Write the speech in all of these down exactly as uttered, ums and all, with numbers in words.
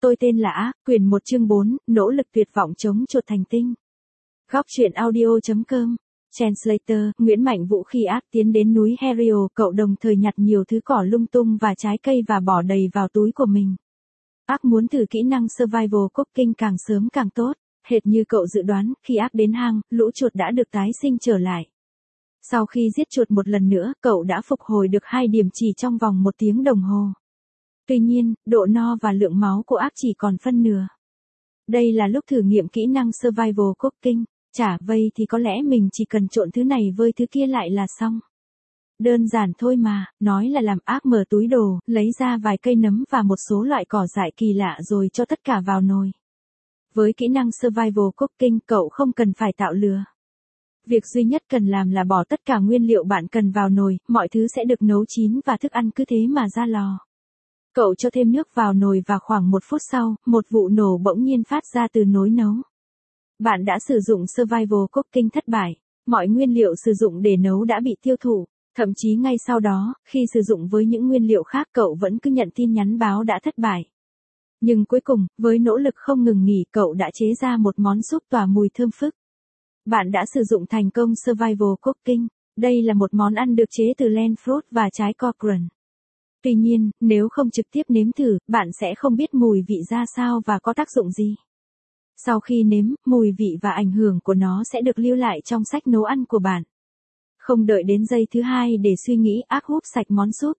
Tôi tên là Ác, quyển một chương bốn, nỗ lực tuyệt vọng chống chuột thành tinh. Góc truyện audio.com. Translator, Nguyễn Mạnh Vũ. Khi Ác tiến đến núi Herio, cậu đồng thời nhặt nhiều thứ cỏ lung tung và trái cây và bỏ đầy vào túi của mình. Ác muốn thử kỹ năng Survival Cooking càng sớm càng tốt. Hệt như cậu dự đoán, khi Ác đến hang, lũ chuột đã được tái sinh trở lại. Sau khi giết chuột một lần nữa, cậu đã phục hồi được hai điểm chỉ trong vòng một tiếng đồng hồ. Tuy nhiên, độ no và lượng máu của Ác chỉ còn phân nửa. Đây là lúc thử nghiệm kỹ năng Survival Cooking. Chả vây thì có lẽ mình chỉ cần trộn thứ này với thứ kia lại là xong. Đơn giản thôi mà, nói là làm. Ác mở túi đồ, lấy ra vài cây nấm và một số loại cỏ dại kỳ lạ rồi cho tất cả vào nồi. Với kỹ năng Survival Cooking, cậu không cần phải tạo lửa. Việc duy nhất cần làm là bỏ tất cả nguyên liệu bạn cần vào nồi, mọi thứ sẽ được nấu chín và thức ăn cứ thế mà ra lò. Cậu cho thêm nước vào nồi và khoảng một phút sau, một vụ nổ bỗng nhiên phát ra từ nồi nấu. Bạn đã sử dụng Survival Cooking thất bại. Mọi nguyên liệu sử dụng để nấu đã bị tiêu thụ. Thậm chí ngay sau đó, khi sử dụng với những nguyên liệu khác cậu vẫn cứ nhận tin nhắn báo đã thất bại. Nhưng cuối cùng, với nỗ lực không ngừng nghỉ, cậu đã chế ra một món súp tỏa mùi thơm phức. Bạn đã sử dụng thành công Survival Cooking. Đây là một món ăn được chế từ len fruit và trái cocron. Tuy nhiên, nếu không trực tiếp nếm thử, bạn sẽ không biết mùi vị ra sao và có tác dụng gì. Sau khi nếm, mùi vị và ảnh hưởng của nó sẽ được lưu lại trong sách nấu ăn của bạn. Không đợi đến giây thứ hai để suy nghĩ, Ác húp sạch món súp.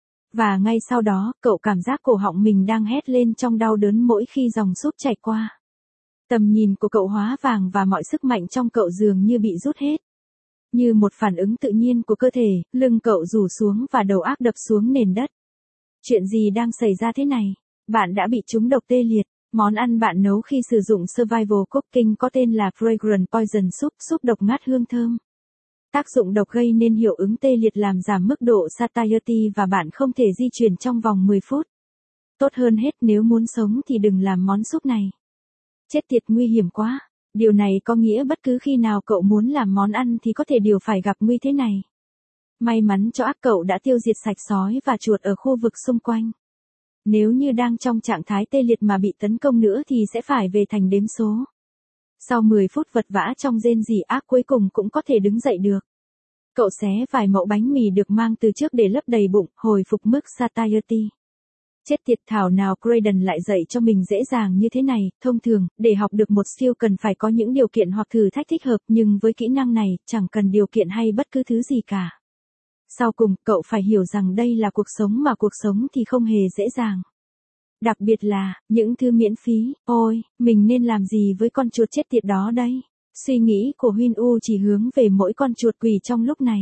Và ngay sau đó, cậu cảm giác cổ họng mình đang hét lên trong đau đớn mỗi khi dòng súp chảy qua. Tầm nhìn của cậu hóa vàng và mọi sức mạnh trong cậu dường như bị rút hết. Như một phản ứng tự nhiên của cơ thể, lưng cậu rủ xuống và đầu Ác đập xuống nền đất. Chuyện gì đang xảy ra thế này? Bạn đã bị trúng độc tê liệt. Món ăn bạn nấu khi sử dụng Survival Cooking có tên là Fragrant Poison Soup, súp độc ngát hương thơm. Tác dụng độc gây nên hiệu ứng tê liệt làm giảm mức độ satiety và bạn không thể di chuyển trong vòng mười phút. Tốt hơn hết, nếu muốn sống thì đừng làm món súp này. Chết tiệt, nguy hiểm quá. Điều này có nghĩa bất cứ khi nào cậu muốn làm món ăn thì có thể đều phải gặp nguy thế này. May mắn cho Ác, cậu đã tiêu diệt sạch sói và chuột ở khu vực xung quanh. Nếu như đang trong trạng thái tê liệt mà bị tấn công nữa thì sẽ phải về thành đếm số. Sau mười phút vật vã trong rên rỉ, Ác cuối cùng cũng có thể đứng dậy được. Cậu xé vài mẩu bánh mì được mang từ trước để lấp đầy bụng, hồi phục mức satiety. Chết tiệt, thảo nào Graydon lại dạy cho mình dễ dàng như thế này. Thông thường, để học được một skill cần phải có những điều kiện hoặc thử thách thích hợp, nhưng với kỹ năng này, chẳng cần điều kiện hay bất cứ thứ gì cả. Sau cùng, cậu phải hiểu rằng đây là cuộc sống mà cuộc sống thì không hề dễ dàng. Đặc biệt là, những thứ miễn phí. Ôi, mình nên làm gì với con chuột chết tiệt đó đây? Suy nghĩ của Huyên U chỉ hướng về mỗi con chuột quỷ trong lúc này.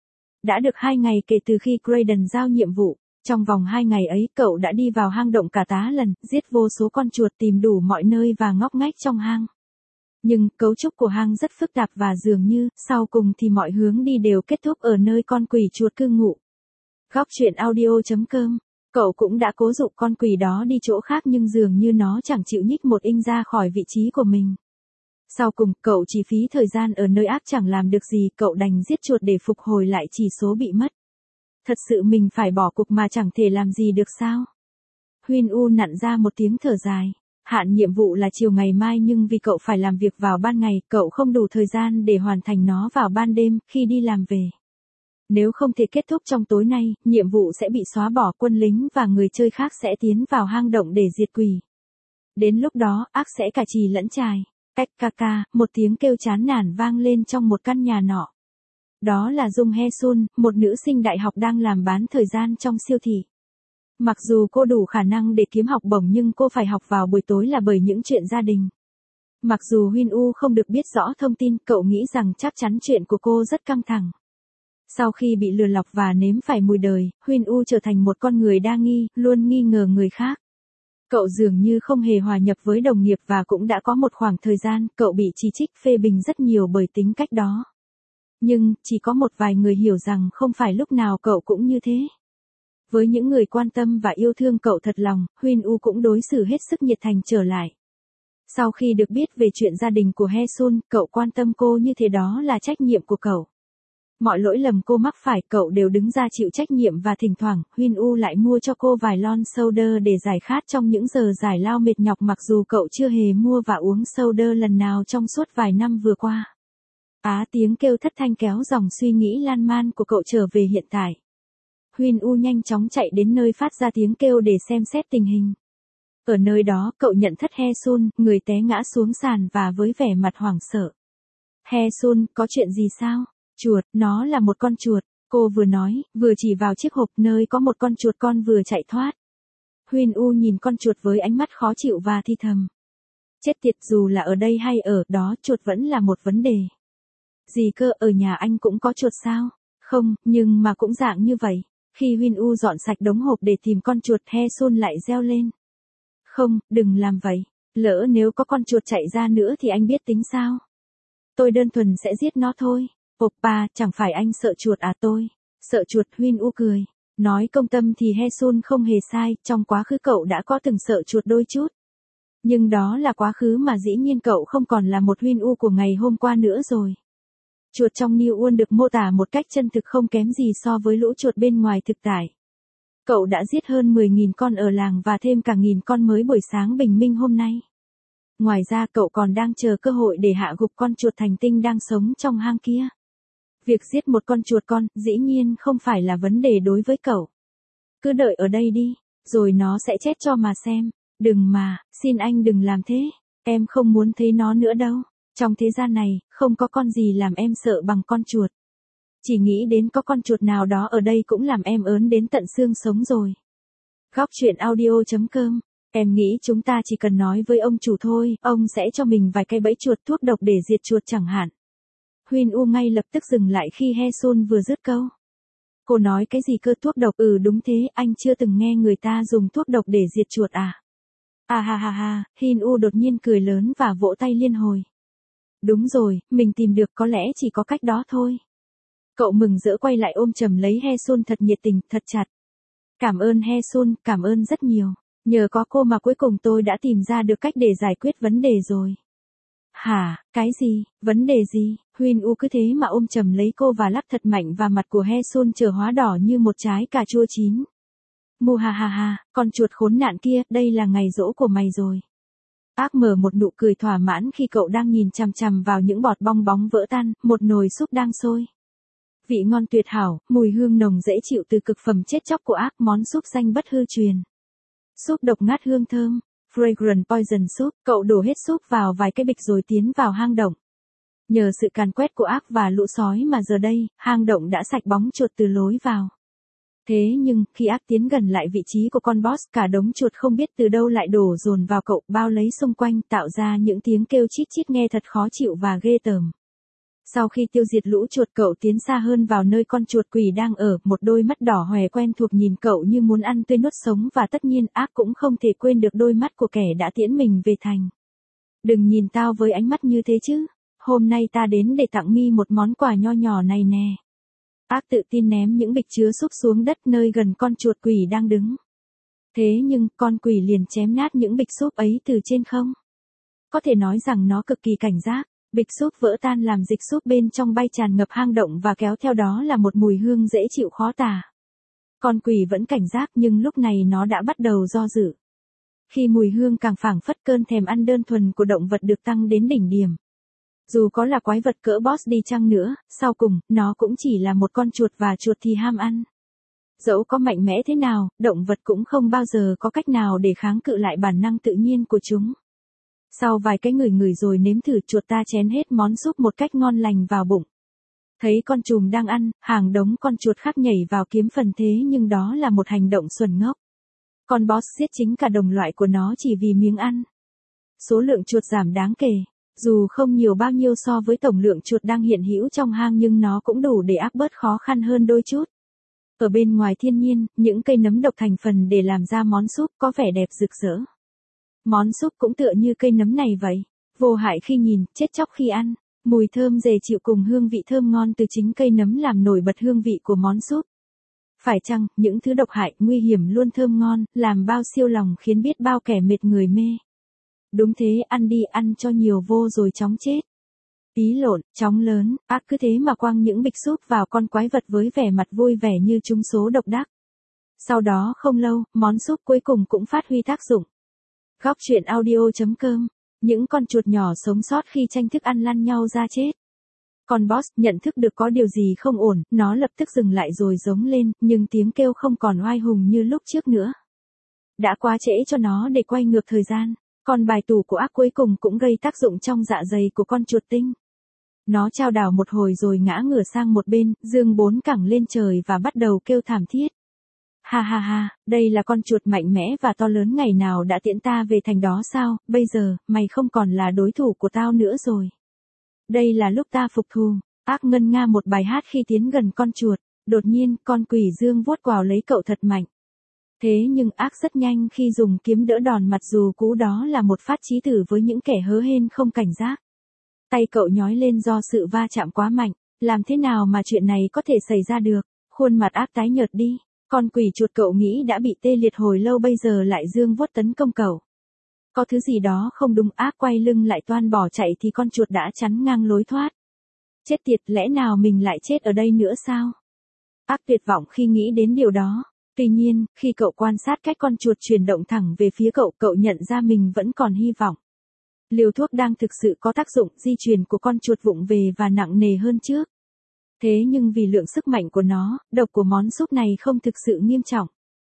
Đã được hai ngày kể từ khi Graydon giao nhiệm vụ. Trong vòng hai ngày ấy, cậu đã đi vào hang động cả tá lần, giết vô số con chuột, tìm đủ mọi nơi và ngóc ngách trong hang. Nhưng, cấu trúc của hang rất phức tạp và dường như, sau cùng thì mọi hướng đi đều kết thúc ở nơi con quỷ chuột cư ngụ. Góc truyện audio.com. Cậu cũng đã cố dụ con quỷ đó đi chỗ khác nhưng dường như nó chẳng chịu nhích một inch ra khỏi vị trí của mình. Sau cùng, cậu chỉ phí thời gian ở nơi Ác chẳng làm được gì, cậu đành giết chuột để phục hồi lại chỉ số bị mất. Thật sự mình phải bỏ cuộc mà chẳng thể làm gì được sao? Huyên U nặn ra một tiếng thở dài. Hạn nhiệm vụ là chiều ngày mai nhưng vì cậu phải làm việc vào ban ngày, cậu không đủ thời gian để hoàn thành nó vào ban đêm, khi đi làm về. Nếu không thể kết thúc trong tối nay, nhiệm vụ sẽ bị xóa bỏ, quân lính và người chơi khác sẽ tiến vào hang động để diệt quỷ. Đến lúc đó, Ác sẽ cả chì lẫn chài. Cách ca ca, một tiếng kêu chán nản vang lên trong một căn nhà nọ. Đó là Dung He Sun, một nữ sinh đại học đang làm bán thời gian trong siêu thị. Mặc dù cô đủ khả năng để kiếm học bổng nhưng cô phải học vào buổi tối là bởi những chuyện gia đình. Mặc dù Huyên U không được biết rõ thông tin, cậu nghĩ rằng chắc chắn chuyện của cô rất căng thẳng. Sau khi bị lừa lọc và nếm phải mùi đời, Huyên U trở thành một con người đa nghi, luôn nghi ngờ người khác. Cậu dường như không hề hòa nhập với đồng nghiệp và cũng đã có một khoảng thời gian, cậu bị chỉ trích phê bình rất nhiều bởi tính cách đó. Nhưng, chỉ có một vài người hiểu rằng không phải lúc nào cậu cũng như thế. Với những người quan tâm và yêu thương cậu thật lòng, Huyên U cũng đối xử hết sức nhiệt thành trở lại. Sau khi được biết về chuyện gia đình của He Sun, cậu quan tâm cô như thế, đó là trách nhiệm của cậu. Mọi lỗi lầm cô mắc phải cậu đều đứng ra chịu trách nhiệm và thỉnh thoảng Huyên U lại mua cho cô vài lon soda để giải khát trong những giờ giải lao mệt nhọc mặc dù cậu chưa hề mua và uống soda lần nào trong suốt vài năm vừa qua. Á tiếng kêu thất thanh kéo dòng suy nghĩ lan man của cậu trở về hiện tại. Huyên U nhanh chóng chạy đến nơi phát ra tiếng kêu để xem xét tình hình. Ở nơi đó cậu nhận thất Haesun, người té ngã xuống sàn và với vẻ mặt hoảng sợ. Haesun, có chuyện gì sao? Chuột, nó là một con chuột, cô vừa nói, vừa chỉ vào chiếc hộp nơi có một con chuột con vừa chạy thoát. Huyên U nhìn con chuột với ánh mắt khó chịu và thi thầm. Chết tiệt, dù là ở đây hay ở đó, chuột vẫn là một vấn đề. Gì cơ, ở nhà anh cũng có chuột sao? Không, nhưng mà cũng dạng như vậy. Khi Huyên U dọn sạch đống hộp để tìm con chuột, Haesun lại reo lên. Không, đừng làm vậy. Lỡ nếu có con chuột chạy ra nữa thì anh biết tính sao? Tôi đơn thuần sẽ giết nó thôi. Oppa, chẳng phải anh sợ chuột à? Tôi sợ chuột. Huyên U cười. Nói công tâm thì Haesun không hề sai, trong quá khứ cậu đã có từng sợ chuột đôi chút. Nhưng đó là quá khứ mà dĩ nhiên cậu không còn là một Huyên U của ngày hôm qua nữa rồi. Chuột trong New World được mô tả một cách chân thực không kém gì so với lũ chuột bên ngoài thực tại. Cậu đã giết hơn mười nghìn con ở làng và thêm cả nghìn con mới buổi sáng bình minh hôm nay. Ngoài ra cậu còn đang chờ cơ hội để hạ gục con chuột thành tinh đang sống trong hang kia. Việc giết một con chuột con, dĩ nhiên không phải là vấn đề đối với cậu. Cứ đợi ở đây đi, rồi nó sẽ chết cho mà xem. Đừng mà, xin anh đừng làm thế. Em không muốn thấy nó nữa đâu. Trong thế gian này, không có con gì làm em sợ bằng con chuột. Chỉ nghĩ đến có con chuột nào đó ở đây cũng làm em ớn đến tận xương sống rồi. Góc truyện audio chấm com. Em nghĩ chúng ta chỉ cần nói với ông chủ thôi, ông sẽ cho mình vài cây bẫy chuột thuốc độc để diệt chuột chẳng hạn. Huyên U ngay lập tức dừng lại khi Haesun vừa dứt câu. Cô nói cái gì cơ? Thuốc độc? Ừ đúng thế, anh chưa từng nghe người ta dùng thuốc độc để diệt chuột à? À ha ha ha, Huyên U đột nhiên cười lớn và vỗ tay liên hồi. Đúng rồi, mình tìm được, có lẽ chỉ có cách đó thôi. Cậu mừng rỡ quay lại ôm chầm lấy Haesun thật nhiệt tình, thật chặt. Cảm ơn Haesun, cảm ơn rất nhiều. Nhờ có cô mà cuối cùng tôi đã tìm ra được cách để giải quyết vấn đề rồi. Hả, cái gì, vấn đề gì? Huyên U cứ thế mà ôm chầm lấy cô và lắc thật mạnh và mặt của Haesun trở hóa đỏ như một trái cà chua chín. Mu ha ha ha, con chuột khốn nạn kia, đây là ngày giỗ của mày rồi. Ác mở một nụ cười thỏa mãn khi cậu đang nhìn chằm chằm vào những bọt bong bóng vỡ tan, một nồi súp đang sôi. Vị ngon tuyệt hảo, mùi hương nồng dễ chịu từ cực phẩm chết chóc của ác, món súp danh bất hư truyền. Súp độc ngát hương thơm, fragrant poison soup, cậu đổ hết súp vào vài cái bịch rồi tiến vào hang động. Nhờ sự càn quét của ác và lũ sói mà giờ đây, hang động đã sạch bóng chuột từ lối vào. Thế nhưng, khi ác tiến gần lại vị trí của con boss, cả đống chuột không biết từ đâu lại đổ dồn vào cậu, bao lấy xung quanh, tạo ra những tiếng kêu chít chít nghe thật khó chịu và ghê tởm. Sau khi tiêu diệt lũ chuột, cậu tiến xa hơn vào nơi con chuột quỷ đang ở, một đôi mắt đỏ hoe quen thuộc nhìn cậu như muốn ăn tươi nuốt sống và tất nhiên ác cũng không thể quên được đôi mắt của kẻ đã tiễn mình về thành. Đừng nhìn tao với ánh mắt như thế chứ, hôm nay ta đến để tặng mi một món quà nho nhỏ này nè. Ác tự tin ném những bịch chứa súp xuống đất nơi gần con chuột quỷ đang đứng. Thế nhưng, con quỷ liền chém nát những bịch súp ấy từ trên không. Có thể nói rằng nó cực kỳ cảnh giác. Bịch súp vỡ tan làm dịch súp bên trong bay tràn ngập hang động và kéo theo đó là một mùi hương dễ chịu khó tả. Con quỷ vẫn cảnh giác nhưng lúc này nó đã bắt đầu do dự. Khi mùi hương càng phảng phất, cơn thèm ăn đơn thuần của động vật được tăng đến đỉnh điểm. Dù có là quái vật cỡ boss đi chăng nữa, sau cùng, nó cũng chỉ là một con chuột và chuột thì ham ăn. Dẫu có mạnh mẽ thế nào, động vật cũng không bao giờ có cách nào để kháng cự lại bản năng tự nhiên của chúng. Sau vài cái ngửi ngửi rồi nếm thử, chuột ta chén hết món súp một cách ngon lành vào bụng. Thấy con trùm đang ăn, hàng đống con chuột khác nhảy vào kiếm phần, thế nhưng đó là một hành động xuẩn ngốc. Con boss giết chính cả đồng loại của nó chỉ vì miếng ăn. Số lượng chuột giảm đáng kể. Dù không nhiều bao nhiêu so với tổng lượng chuột đang hiện hữu trong hang nhưng nó cũng đủ để áp bớt khó khăn hơn đôi chút. Ở bên ngoài thiên nhiên, những cây nấm độc thành phần để làm ra món súp có vẻ đẹp rực rỡ. Món súp cũng tựa như cây nấm này vậy, vô hại khi nhìn, chết chóc khi ăn, mùi thơm dễ chịu cùng hương vị thơm ngon từ chính cây nấm làm nổi bật hương vị của món súp. Phải chăng, những thứ độc hại, nguy hiểm luôn thơm ngon, làm bao siêu lòng khiến biết bao kẻ mệt người mê. Đúng thế, ăn đi, ăn cho nhiều vô rồi chóng chết. Pí lộn, chóng lớn, ác cứ thế mà quăng những bịch súp vào con quái vật với vẻ mặt vui vẻ như trúng số độc đắc. Sau đó không lâu, món súp cuối cùng cũng phát huy tác dụng. Góc truyện audio chấm com. Những con chuột nhỏ sống sót khi tranh thức ăn lăn nhau ra chết. Con boss nhận thức được có điều gì không ổn, nó lập tức dừng lại rồi giống lên, nhưng tiếng kêu không còn oai hùng như lúc trước nữa. Đã quá trễ cho nó để quay ngược thời gian. Con bài tù của ác cuối cùng cũng gây tác dụng trong dạ dày của con chuột tinh. Nó chao đảo một hồi rồi ngã ngửa sang một bên, dương bốn cẳng lên trời và bắt đầu kêu thảm thiết. Ha ha ha, đây là con chuột mạnh mẽ và to lớn ngày nào đã tiễn ta về thành đó sao, bây giờ, mày không còn là đối thủ của tao nữa rồi. Đây là lúc ta phục thù. Ác ngân nga một bài hát khi tiến gần con chuột, đột nhiên, con quỷ dương vuốt quào lấy cậu thật mạnh. Thế nhưng ác rất nhanh khi dùng kiếm đỡ đòn mặc dù cú đó là một phát chí tử với những kẻ hớ hên không cảnh giác. Tay cậu nhói lên do sự va chạm quá mạnh, làm thế nào mà chuyện này có thể xảy ra được, khuôn mặt ác tái nhợt đi, con quỷ chuột cậu nghĩ đã bị tê liệt hồi lâu bây giờ lại dương vuốt tấn công cậu. Có thứ gì đó không đúng, ác quay lưng lại toan bỏ chạy thì con chuột đã chắn ngang lối thoát. Chết tiệt, lẽ nào mình lại chết ở đây nữa sao? Ác tuyệt vọng khi nghĩ đến điều đó. Tuy nhiên, khi cậu quan sát cách con chuột chuyển động thẳng về phía cậu, cậu nhận ra mình vẫn còn hy vọng. Liều thuốc đang thực sự có tác dụng, di chuyển của con chuột vụng về và nặng nề hơn trước. Thế nhưng vì lượng sức mạnh của nó, độc của món súp này không thực sự nghiêm trọng.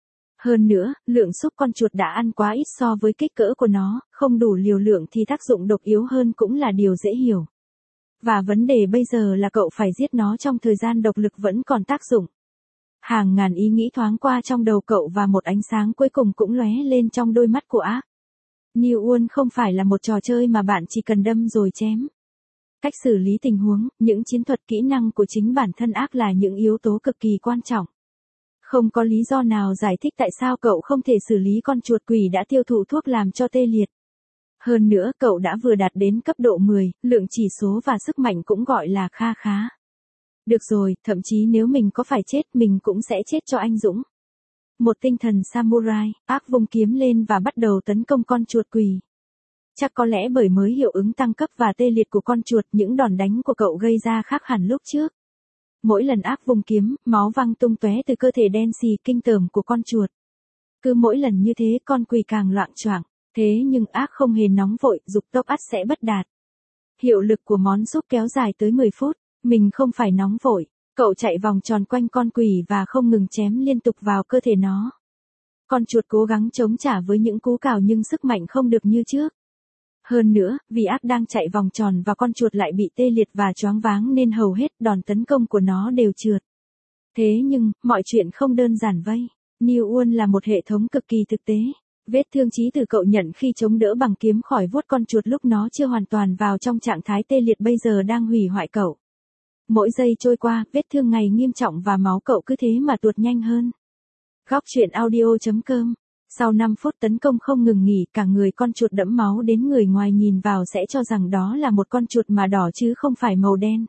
Hơn nữa, lượng súp con chuột đã ăn quá ít so với kích cỡ của nó, không đủ liều lượng thì tác dụng độc yếu hơn cũng là điều dễ hiểu. Và vấn đề bây giờ là cậu phải giết nó trong thời gian độc lực vẫn còn tác dụng. Hàng ngàn ý nghĩ thoáng qua trong đầu cậu và một ánh sáng cuối cùng cũng lóe lên trong đôi mắt của ác. New World không phải là một trò chơi mà bạn chỉ cần đâm rồi chém. Cách xử lý tình huống, những chiến thuật kỹ năng của chính bản thân ác là những yếu tố cực kỳ quan trọng. Không có lý do nào giải thích tại sao cậu không thể xử lý con chuột quỷ đã tiêu thụ thuốc làm cho tê liệt. Hơn nữa cậu đã vừa đạt đến cấp độ mười, lượng chỉ số và sức mạnh cũng gọi là kha khá. Được rồi, thậm chí nếu mình có phải chết mình cũng sẽ chết cho anh dũng. Một tinh thần samurai, ác vung kiếm lên và bắt đầu tấn công con chuột quỷ. Chắc có lẽ bởi mới hiệu ứng tăng cấp và tê liệt của con chuột, những đòn đánh của cậu gây ra khác hẳn lúc trước. Mỗi lần ác vung kiếm, máu văng tung tóe từ cơ thể đen xì kinh tởm của con chuột. Cứ mỗi lần như thế con quỷ càng loạng choạng, thế nhưng ác không hề nóng vội, dục tốc ắt sẽ bất đạt. Hiệu lực của món súp kéo dài tới mười phút, mình không phải nóng vội, cậu chạy vòng tròn quanh con quỷ và không ngừng chém liên tục vào cơ thể nó. Con chuột cố gắng chống trả với những cú cào nhưng sức mạnh không được như trước. Hơn nữa, vì ác đang chạy vòng tròn và con chuột lại bị tê liệt và choáng váng nên hầu hết đòn tấn công của nó đều trượt. Thế nhưng, mọi chuyện không đơn giản vây. New World là một hệ thống cực kỳ thực tế. Vết thương chí từ cậu nhận khi chống đỡ bằng kiếm khỏi vuốt con chuột lúc nó chưa hoàn toàn vào trong trạng thái tê liệt bây giờ đang hủy hoại cậu. Mỗi giây trôi qua, vết thương ngày nghiêm trọng và máu cậu cứ thế mà tuột nhanh hơn. Góc truyện audio chấm com. Sau năm phút tấn công không ngừng nghỉ, cả người con chuột đẫm máu đến người ngoài nhìn vào sẽ cho rằng đó là một con chuột mà đỏ chứ không phải màu đen.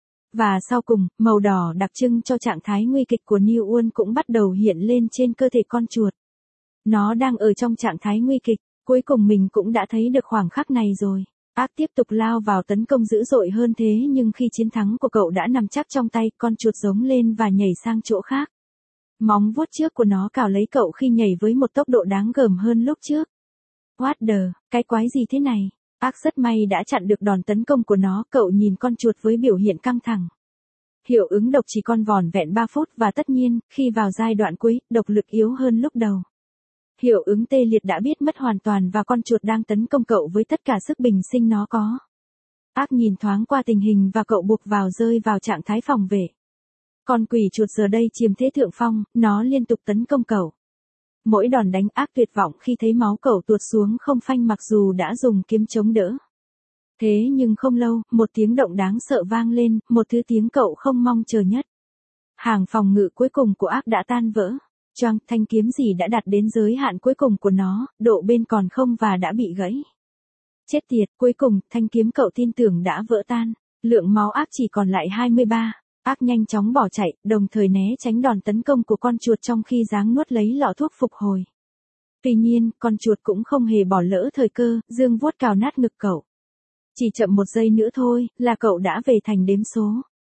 Và sau cùng, màu đỏ đặc trưng cho trạng thái nguy kịch của New World cũng bắt đầu hiện lên trên cơ thể con chuột. Nó đang ở trong trạng thái nguy kịch, cuối cùng mình cũng đã thấy được khoảng khắc này rồi. Ác tiếp tục lao vào tấn công dữ dội hơn thế nhưng khi chiến thắng của cậu đã nằm chắc trong tay, con chuột giống lên và nhảy sang chỗ khác. Móng vuốt trước của nó cào lấy cậu khi nhảy với một tốc độ đáng gờm hơn lúc trước. What the, cái quái gì thế này? Ác rất may đã chặn được đòn tấn công của nó, cậu nhìn con chuột với biểu hiện căng thẳng. Hiệu ứng độc chỉ còn vỏn vẹn ba phút và tất nhiên, khi vào giai đoạn cuối, độc lực yếu hơn lúc đầu. Hiệu ứng tê liệt đã biết mất hoàn toàn và con chuột đang tấn công cậu với tất cả sức bình sinh nó có. Ác nhìn thoáng qua tình hình và cậu buộc vào rơi vào trạng thái phòng vệ. Con quỷ chuột giờ đây chiếm thế thượng phong, nó liên tục tấn công cậu. Mỗi đòn đánh ác tuyệt vọng khi thấy máu cậu tuột xuống không phanh mặc dù đã dùng kiếm chống đỡ. Thế nhưng không lâu, một tiếng động đáng sợ vang lên, một thứ tiếng cậu không mong chờ nhất. Hàng phòng ngự cuối cùng của ác đã tan vỡ. Choang, thanh kiếm gì đã đạt đến giới hạn cuối cùng của nó, độ bên còn không và đã bị gãy. Chết tiệt, cuối cùng, thanh kiếm cậu tin tưởng đã vỡ tan. Lượng máu ác chỉ còn lại hai mươi ba. Ác nhanh chóng bỏ chạy, đồng thời né tránh đòn tấn công của con chuột trong khi giáng nuốt lấy lọ thuốc phục hồi. Tuy nhiên, con chuột cũng không hề bỏ lỡ thời cơ, dương vuốt cào nát ngực cậu. Chỉ chậm một giây nữa thôi, là cậu đã về thành đếm số.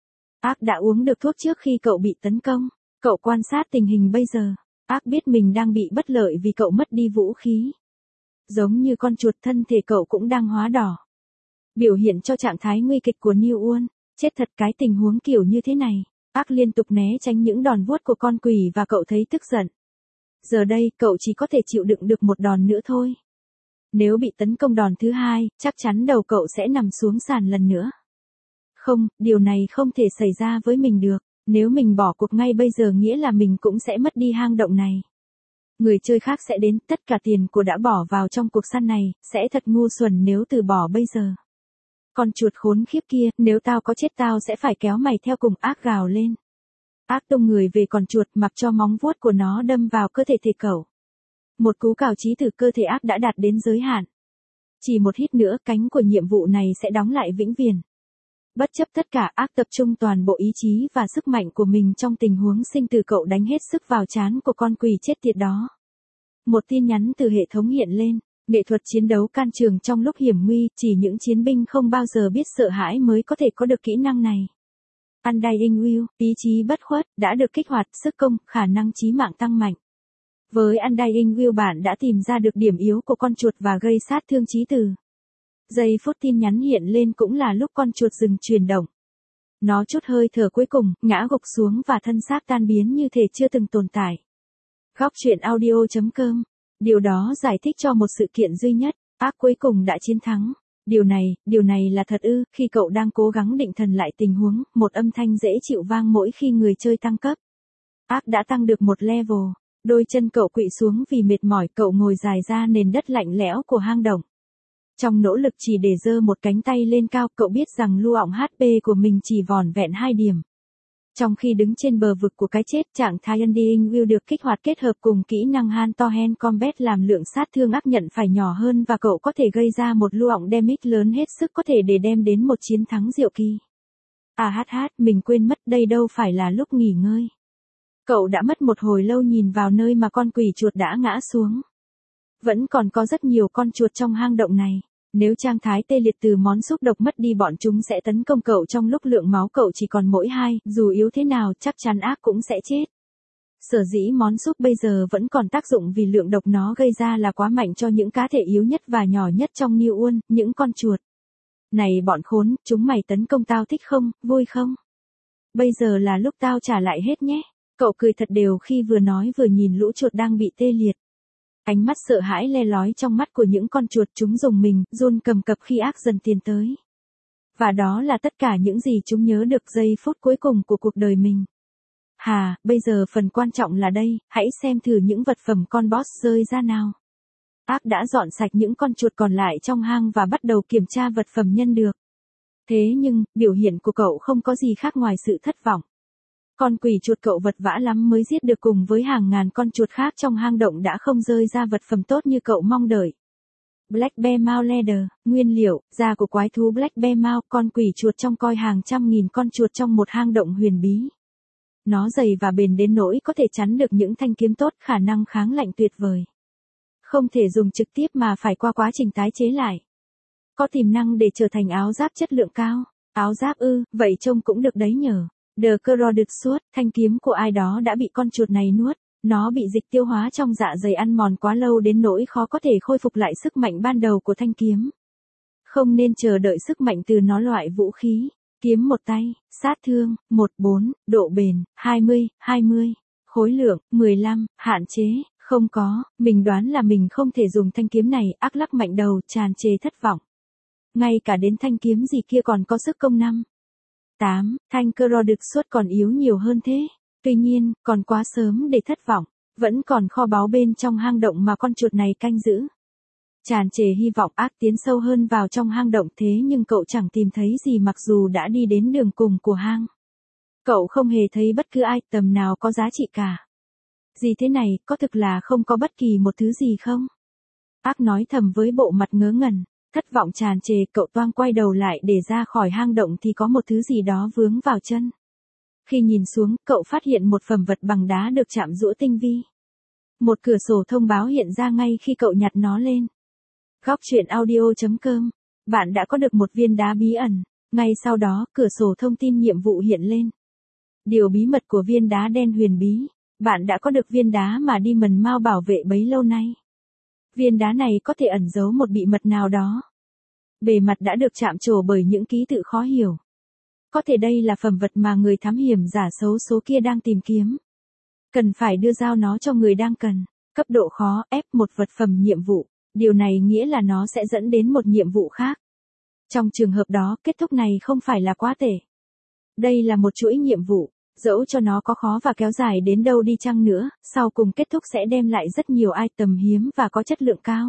Ác đã uống được thuốc trước khi cậu bị tấn công. Cậu quan sát tình hình bây giờ. Ác biết mình đang bị bất lợi vì cậu mất đi vũ khí. Giống như con chuột, thân thể cậu cũng đang hóa đỏ. Biểu hiện cho trạng thái nguy kịch của New Uôn. Chết thật, cái tình huống kiểu như thế này. Ác liên tục né tránh những đòn vuốt của con quỷ và cậu thấy tức giận. Giờ đây, cậu chỉ có thể chịu đựng được một đòn nữa thôi. Nếu bị tấn công đòn thứ hai, chắc chắn đầu cậu sẽ nằm xuống sàn lần nữa. Không, điều này không thể xảy ra với mình được. Nếu mình bỏ cuộc ngay bây giờ nghĩa là mình cũng sẽ mất đi hang động này. Người chơi khác sẽ đến, tất cả tiền của đã bỏ vào trong cuộc săn này, sẽ thật ngu xuẩn nếu từ bỏ bây giờ. Con chuột khốn khiếp kia, nếu tao có chết tao sẽ phải kéo mày theo cùng, Ác gào lên. Ác tung người về con chuột, mặc cho móng vuốt của nó đâm vào cơ thể thể cậu. Một cú cào chí từ cơ thể Ác đã đạt đến giới hạn. Chỉ một hít nữa, cánh của nhiệm vụ này sẽ đóng lại vĩnh viễn. Bất chấp tất cả, Ác tập trung toàn bộ ý chí và sức mạnh của mình trong tình huống sinh tử, cậu đánh hết sức vào trán của con quỷ chết tiệt đó. Một tin nhắn từ hệ thống hiện lên. Nghệ thuật chiến đấu can trường trong lúc hiểm nguy, chỉ những chiến binh không bao giờ biết sợ hãi mới có thể có được kỹ năng này. Undying Will, ý chí bất khuất, đã được kích hoạt, sức công, khả năng chí mạng tăng mạnh. Với Undying Will bạn đã tìm ra được điểm yếu của con chuột và gây sát thương chí tử. Giây phút tin nhắn hiện lên cũng là lúc con chuột dừng chuyển động. Nó chút hơi thở cuối cùng, ngã gục xuống và thân xác tan biến như thể chưa từng tồn tại. Góc truyện audio chấm com. Điều đó giải thích cho một sự kiện duy nhất, Ác cuối cùng đã chiến thắng. Điều này, điều này là thật ư? Khi cậu đang cố gắng định thần lại tình huống, một âm thanh dễ chịu vang mỗi khi người chơi tăng cấp. Ác đã tăng được một level. Đôi chân cậu kụỵ xuống vì mệt mỏi, cậu ngồi dài ra nền đất lạnh lẽo của hang động. Trong nỗ lực chỉ để giơ một cánh tay lên cao, cậu biết rằng lưu ọng hát pê của mình chỉ vỏn vẹn hai điểm. Trong khi đứng trên bờ vực của cái chết, trạng thái Undying Will được kích hoạt kết hợp cùng kỹ năng Hand to Hand Combat làm lượng sát thương Ác nhận phải nhỏ hơn và cậu có thể gây ra một lưu ọng damage lớn hết sức có thể để đem đến một chiến thắng diệu kỳ. À hát hát, mình quên mất, đây đâu phải là lúc nghỉ ngơi. Cậu đã mất một hồi lâu nhìn vào nơi mà con quỷ chuột đã ngã xuống. Vẫn còn có rất nhiều con chuột trong hang động này. Nếu trạng thái tê liệt từ món xúc độc mất đi, bọn chúng sẽ tấn công cậu trong lúc lượng máu cậu chỉ còn mỗi hai, dù yếu thế nào chắc chắn Ác cũng sẽ chết. Sở dĩ món xúc bây giờ vẫn còn tác dụng vì lượng độc nó gây ra là quá mạnh cho những cá thể yếu nhất và nhỏ nhất trong New Uôn, những con chuột. Này bọn khốn, chúng mày tấn công tao thích không, vui không? Bây giờ là lúc tao trả lại hết nhé. Cậu cười thật đều khi vừa nói vừa nhìn lũ chuột đang bị tê liệt. Ánh mắt sợ hãi le lói trong mắt của những con chuột, chúng rùng mình, run cầm cập khi Ác dần tiến tới. Và đó là tất cả những gì chúng nhớ được giây phút cuối cùng của cuộc đời mình. Hà, bây giờ phần quan trọng là đây, hãy xem thử những vật phẩm con boss rơi ra nào. Ác đã dọn sạch những con chuột còn lại trong hang và bắt đầu kiểm tra vật phẩm nhân được. Thế nhưng, biểu hiện của cậu không có gì khác ngoài sự thất vọng. Con quỷ chuột cậu vật vã lắm mới giết được cùng với hàng ngàn con chuột khác trong hang động đã không rơi ra vật phẩm tốt như cậu mong đợi. Black Bear Mouse Leather, nguyên liệu, da của quái thú Black Bear Mouse, con quỷ chuột trong coi hàng trăm nghìn con chuột trong một hang động huyền bí. Nó dày và bền đến nỗi có thể chắn được những thanh kiếm tốt, khả năng kháng lạnh tuyệt vời. Không thể dùng trực tiếp mà phải qua quá trình tái chế lại. Có tiềm năng để trở thành áo giáp chất lượng cao. Áo giáp ư, vậy trông cũng được đấy nhờ. The Corroded Sword, thanh kiếm của ai đó đã bị con chuột này nuốt. Nó bị dịch tiêu hóa trong dạ dày ăn mòn quá lâu đến nỗi khó có thể khôi phục lại sức mạnh ban đầu của thanh kiếm. Không nên chờ đợi sức mạnh từ nó. Loại vũ khí. Kiếm một tay, sát thương, mười bốn, độ bền, hai mươi, hai mươi, khối lượng, mười lăm, hạn chế, không có, mình đoán là mình không thể dùng thanh kiếm này. Ác lắc mạnh đầu, tràn trề thất vọng. Ngay cả đến thanh kiếm gì kia còn có sức công năm. tám, thanh Corroded Sword còn yếu nhiều hơn thế. Tuy nhiên, còn quá sớm để thất vọng. Vẫn còn kho báu bên trong hang động mà con chuột này canh giữ. Tràn trề hy vọng, Ác tiến sâu hơn vào trong hang động, thế nhưng cậu chẳng tìm thấy gì mặc dù đã đi đến đường cùng của hang. Cậu không hề thấy bất cứ ai tầm nào có giá trị cả. Gì thế này, có thực là không có bất kỳ một thứ gì không? Ác nói thầm với bộ mặt ngớ ngẩn. Thất vọng tràn trề, cậu toang quay đầu lại để ra khỏi hang động thì có một thứ gì đó vướng vào chân. Khi nhìn xuống, cậu phát hiện một phẩm vật bằng đá được chạm giũa tinh vi. Một cửa sổ thông báo hiện ra ngay khi cậu nhặt nó lên. Góc truyện audio chấm com Bạn đã có được một viên đá bí ẩn. Ngay sau đó, cửa sổ thông tin nhiệm vụ hiện lên. Điều bí mật của viên đá đen huyền bí. Bạn đã có được viên đá mà Demon Mao bảo vệ bấy lâu nay. Viên đá này có thể ẩn giấu một bí mật nào đó. Bề mặt đã được chạm trổ bởi những ký tự khó hiểu. Có thể đây là phẩm vật mà người thám hiểm giả xấu số kia đang tìm kiếm. Cần phải đưa giao nó cho người đang cần. Cấp độ khó, ép một vật phẩm nhiệm vụ. Điều này nghĩa là nó sẽ dẫn đến một nhiệm vụ khác. Trong trường hợp đó, kết thúc này không phải là quá tệ. Đây là một chuỗi nhiệm vụ. Dẫu cho nó có khó và kéo dài đến đâu đi chăng nữa, sau cùng kết thúc sẽ đem lại rất nhiều item hiếm và có chất lượng cao.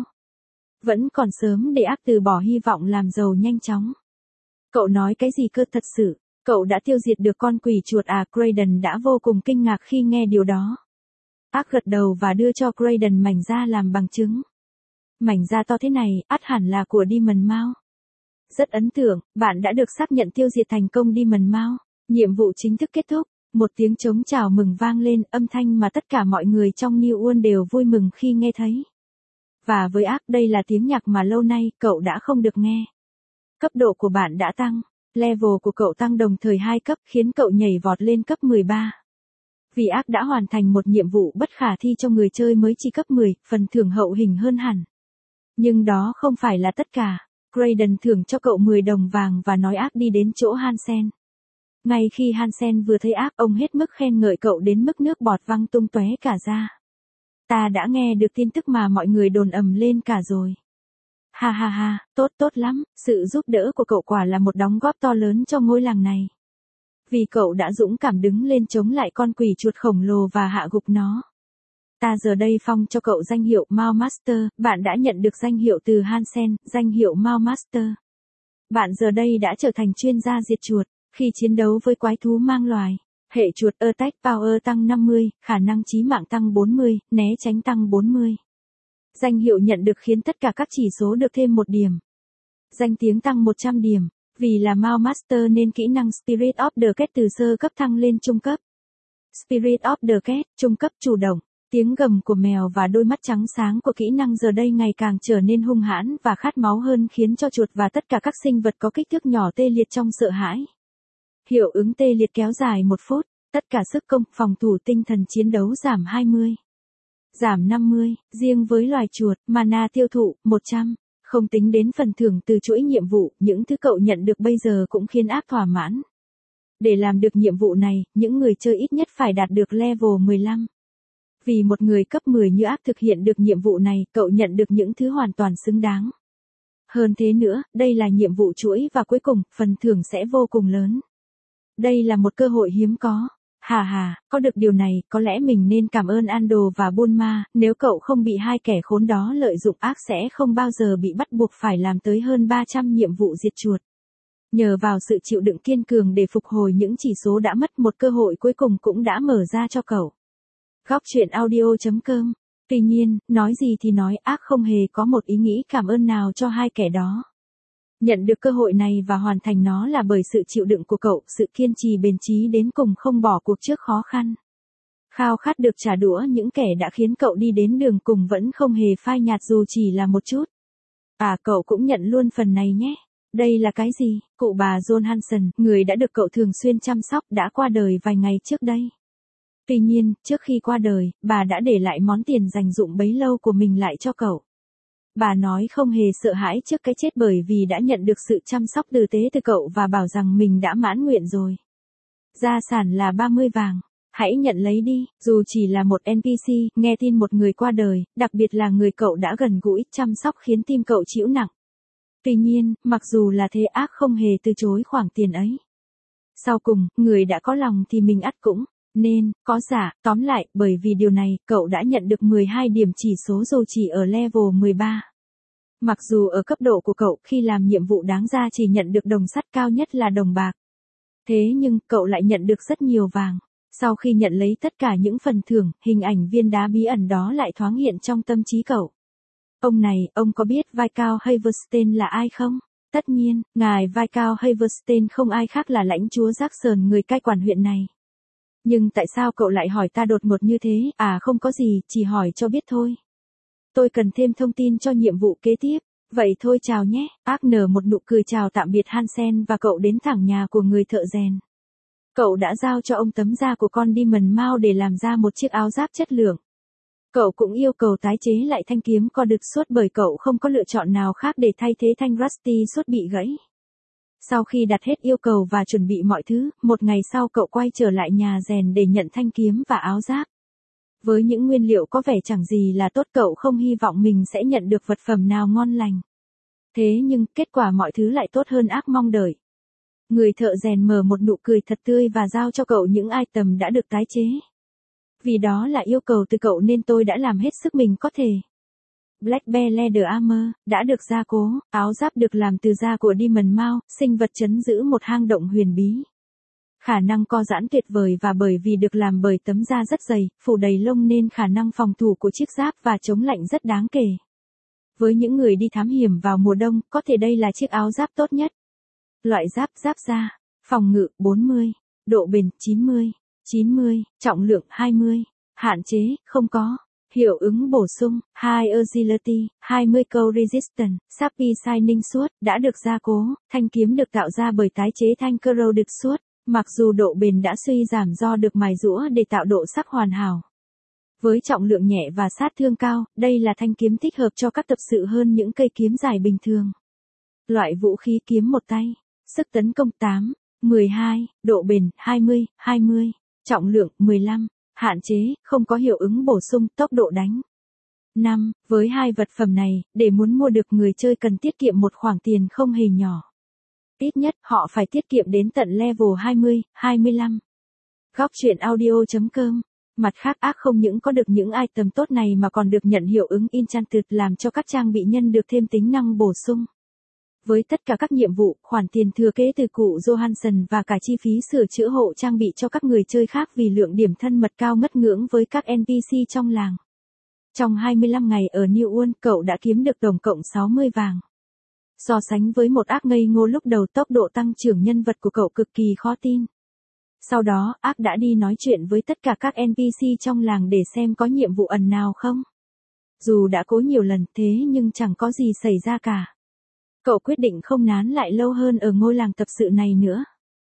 Vẫn còn sớm để ác từ bỏ hy vọng làm giàu nhanh chóng. Cậu nói cái gì cơ thật sự? Cậu đã tiêu diệt được con quỷ chuột à? Graydon đã vô cùng kinh ngạc khi nghe điều đó. Ác gật đầu và đưa cho Graydon mảnh da làm bằng chứng. Mảnh da to thế này, ắt hẳn là của Demon Mao. Rất ấn tượng, bạn đã được xác nhận tiêu diệt thành công Demon Mao. Nhiệm vụ chính thức kết thúc. Một tiếng trống chào mừng vang lên, âm thanh mà tất cả mọi người trong New World đều vui mừng khi nghe thấy. Và với ác, đây là tiếng nhạc mà lâu nay cậu đã không được nghe. Cấp độ của bạn đã tăng. Level của cậu tăng đồng thời hai cấp khiến cậu nhảy vọt lên cấp mười ba. Vì ác đã hoàn thành một nhiệm vụ bất khả thi cho người chơi mới chỉ cấp mười, phần thưởng hậu hình hơn hẳn. Nhưng đó không phải là tất cả. Graydon thưởng cho cậu mười đồng vàng và nói ác đi đến chỗ Hansen. Ngay khi Hansen vừa thấy ác, ông hết mức khen ngợi cậu đến mức nước bọt văng tung tóe cả ra. Ta đã nghe được tin tức mà mọi người đồn ầm lên cả rồi. Ha ha ha, tốt tốt lắm, sự giúp đỡ của cậu quả là một đóng góp to lớn cho ngôi làng này. Vì cậu đã dũng cảm đứng lên chống lại con quỷ chuột khổng lồ và hạ gục nó. Ta giờ đây phong cho cậu danh hiệu Mao Master, bạn đã nhận được danh hiệu từ Hansen, danh hiệu Mao Master. Bạn giờ đây đã trở thành chuyên gia diệt chuột. Khi chiến đấu với quái thú mang loài, hệ chuột Attack Power tăng năm mươi, khả năng chí mạng tăng bốn mươi, né tránh tăng bốn mươi. Danh hiệu nhận được khiến tất cả các chỉ số được thêm một điểm. Danh tiếng tăng một trăm điểm. Vì là Mao Master nên kỹ năng Spirit of the Cat từ sơ cấp thăng lên trung cấp. Spirit of the Cat, trung cấp chủ động. Tiếng gầm của mèo và đôi mắt trắng sáng của kỹ năng giờ đây ngày càng trở nên hung hãn và khát máu hơn, khiến cho chuột và tất cả các sinh vật có kích thước nhỏ tê liệt trong sợ hãi. Hiệu ứng tê liệt kéo dài một phút, tất cả sức công, phòng thủ, tinh thần chiến đấu giảm hai mươi. Giảm năm mươi, riêng với loài chuột, mana tiêu thụ, một trăm. Không tính đến phần thưởng từ chuỗi nhiệm vụ, những thứ cậu nhận được bây giờ cũng khiến ác thỏa mãn. Để làm được nhiệm vụ này, những người chơi ít nhất phải đạt được level mười lăm. Vì một người cấp mười như ác thực hiện được nhiệm vụ này, cậu nhận được những thứ hoàn toàn xứng đáng. Hơn thế nữa, đây là nhiệm vụ chuỗi và cuối cùng, phần thưởng sẽ vô cùng lớn. Đây là một cơ hội hiếm có. Hà hà, có được điều này, có lẽ mình nên cảm ơn Ando và Bulma, nếu cậu không bị hai kẻ khốn đó lợi dụng, ác sẽ không bao giờ bị bắt buộc phải làm tới hơn ba trăm nhiệm vụ diệt chuột. Nhờ vào sự chịu đựng kiên cường để phục hồi những chỉ số đã mất, một cơ hội cuối cùng cũng đã mở ra cho cậu. Góc truyện audio chấm com. Tuy nhiên, nói gì thì nói, ác không hề có một ý nghĩ cảm ơn nào cho hai kẻ đó. Nhận được cơ hội này và hoàn thành nó là bởi sự chịu đựng của cậu, sự kiên trì bền chí đến cùng không bỏ cuộc trước khó khăn. Khao khát được trả đũa những kẻ đã khiến cậu đi đến đường cùng vẫn không hề phai nhạt dù chỉ là một chút. À, cậu cũng nhận luôn phần này nhé. Đây là cái gì? Cụ bà John Hansen, người đã được cậu thường xuyên chăm sóc, đã qua đời vài ngày trước đây. Tuy nhiên, trước khi qua đời, bà đã để lại món tiền dành dụm bấy lâu của mình lại cho cậu. Bà nói không hề sợ hãi trước cái chết bởi vì đã nhận được sự chăm sóc tử tế từ cậu và bảo rằng mình đã mãn nguyện rồi. Gia sản là ba mươi vàng. Hãy nhận lấy đi, dù chỉ là một en pê xê, nghe tin một người qua đời, đặc biệt là người cậu đã gần gũi, chăm sóc khiến tim cậu chịu nặng. Tuy nhiên, mặc dù là thế, ác không hề từ chối khoản tiền ấy. Sau cùng, người đã có lòng thì mình ắt cũng nên có giả, tóm lại, bởi vì điều này, cậu đã nhận được mười hai điểm chỉ số dù chỉ ở level mười ba. Mặc dù ở cấp độ của cậu, khi làm nhiệm vụ đáng ra chỉ nhận được đồng sắt, cao nhất là đồng bạc. Thế nhưng, cậu lại nhận được rất nhiều vàng. Sau khi nhận lấy tất cả những phần thưởng, hình ảnh viên đá bí ẩn đó lại thoáng hiện trong tâm trí cậu. Ông này, ông có biết Viscount Haverstein là ai không? Tất nhiên, ngài Viscount Haverstein không ai khác là lãnh chúa Jackson, người cai quản huyện này. Nhưng tại sao cậu lại hỏi ta đột ngột như thế? À, không có gì, chỉ hỏi cho biết thôi. Tôi cần thêm thông tin cho nhiệm vụ kế tiếp. Vậy thôi chào nhé, Ác nở một nụ cười chào tạm biệt Hansen và cậu đến thẳng nhà của người thợ rèn. Cậu đã giao cho ông tấm da của con Demon Mouse để làm ra một chiếc áo giáp chất lượng. Cậu cũng yêu cầu tái chế lại thanh kiếm Corded Sword bởi cậu không có lựa chọn nào khác để thay thế thanh Rusty Sword bị gãy. Sau khi đặt hết yêu cầu và chuẩn bị mọi thứ, một ngày sau cậu quay trở lại nhà rèn để nhận thanh kiếm và áo giáp. Với những nguyên liệu có vẻ chẳng gì là tốt, cậu không hy vọng mình sẽ nhận được vật phẩm nào ngon lành. Thế nhưng, kết quả mọi thứ lại tốt hơn Ác mong đợi. Người thợ rèn mở một nụ cười thật tươi và giao cho cậu những item đã được tái chế. Vì đó là yêu cầu từ cậu nên tôi đã làm hết sức mình có thể. Black Bear Leather Armor, đã được gia cố, áo giáp được làm từ da của Demon Mouse, sinh vật trấn giữ một hang động huyền bí. Khả năng co giãn tuyệt vời và bởi vì được làm bởi tấm da rất dày, phủ đầy lông nên khả năng phòng thủ của chiếc giáp và chống lạnh rất đáng kể. Với những người đi thám hiểm vào mùa đông, có thể đây là chiếc áo giáp tốt nhất. Loại giáp giáp da, phòng ngự bốn mươi, độ bền chín mươi, chín mươi, trọng lượng hai mươi, hạn chế không có, hiệu ứng bổ sung High Agility, hai mươi câu Resistance, Sharpie Shining Sword, đã được gia cố, thanh kiếm được tạo ra bởi tái chế thanh Corroded Sword, mặc dù độ bền đã suy giảm do được mài rũa để tạo độ sắc hoàn hảo. Với trọng lượng nhẹ và sát thương cao, đây là thanh kiếm thích hợp cho các tập sự hơn những cây kiếm dài bình thường. Loại vũ khí kiếm một tay, sức tấn công tám, mười hai, độ bền hai mươi, hai mươi, trọng lượng mười lăm, hạn chế, không có hiệu ứng bổ sung, tốc độ đánh. năm. Với hai vật phẩm này, để muốn mua được người chơi cần tiết kiệm một khoản tiền không hề nhỏ. Ít nhất, họ phải tiết kiệm đến tận level hai mươi, hai mươi lăm. Góc truyện audio chấm com. Mặt khác, Ác không những có được những item tốt này mà còn được nhận hiệu ứng Enchanted làm cho các trang bị nhân được thêm tính năng bổ sung. Với tất cả các nhiệm vụ, khoản tiền thừa kế từ cụ Johansson và cả chi phí sửa chữa hộ trang bị cho các người chơi khác vì lượng điểm thân mật cao ngất ngưỡng với các en pê xê trong làng. Trong hai mươi lăm ngày ở New World, cậu đã kiếm được tổng cộng sáu mươi vàng. So sánh với một Ác ngây ngô lúc đầu, tốc độ tăng trưởng nhân vật của cậu cực kỳ khó tin. Sau đó, Ác đã đi nói chuyện với tất cả các en pê xê trong làng để xem có nhiệm vụ ẩn nào không. Dù đã cố nhiều lần thế nhưng chẳng có gì xảy ra cả. Cậu quyết định không nán lại lâu hơn ở ngôi làng tập sự này nữa.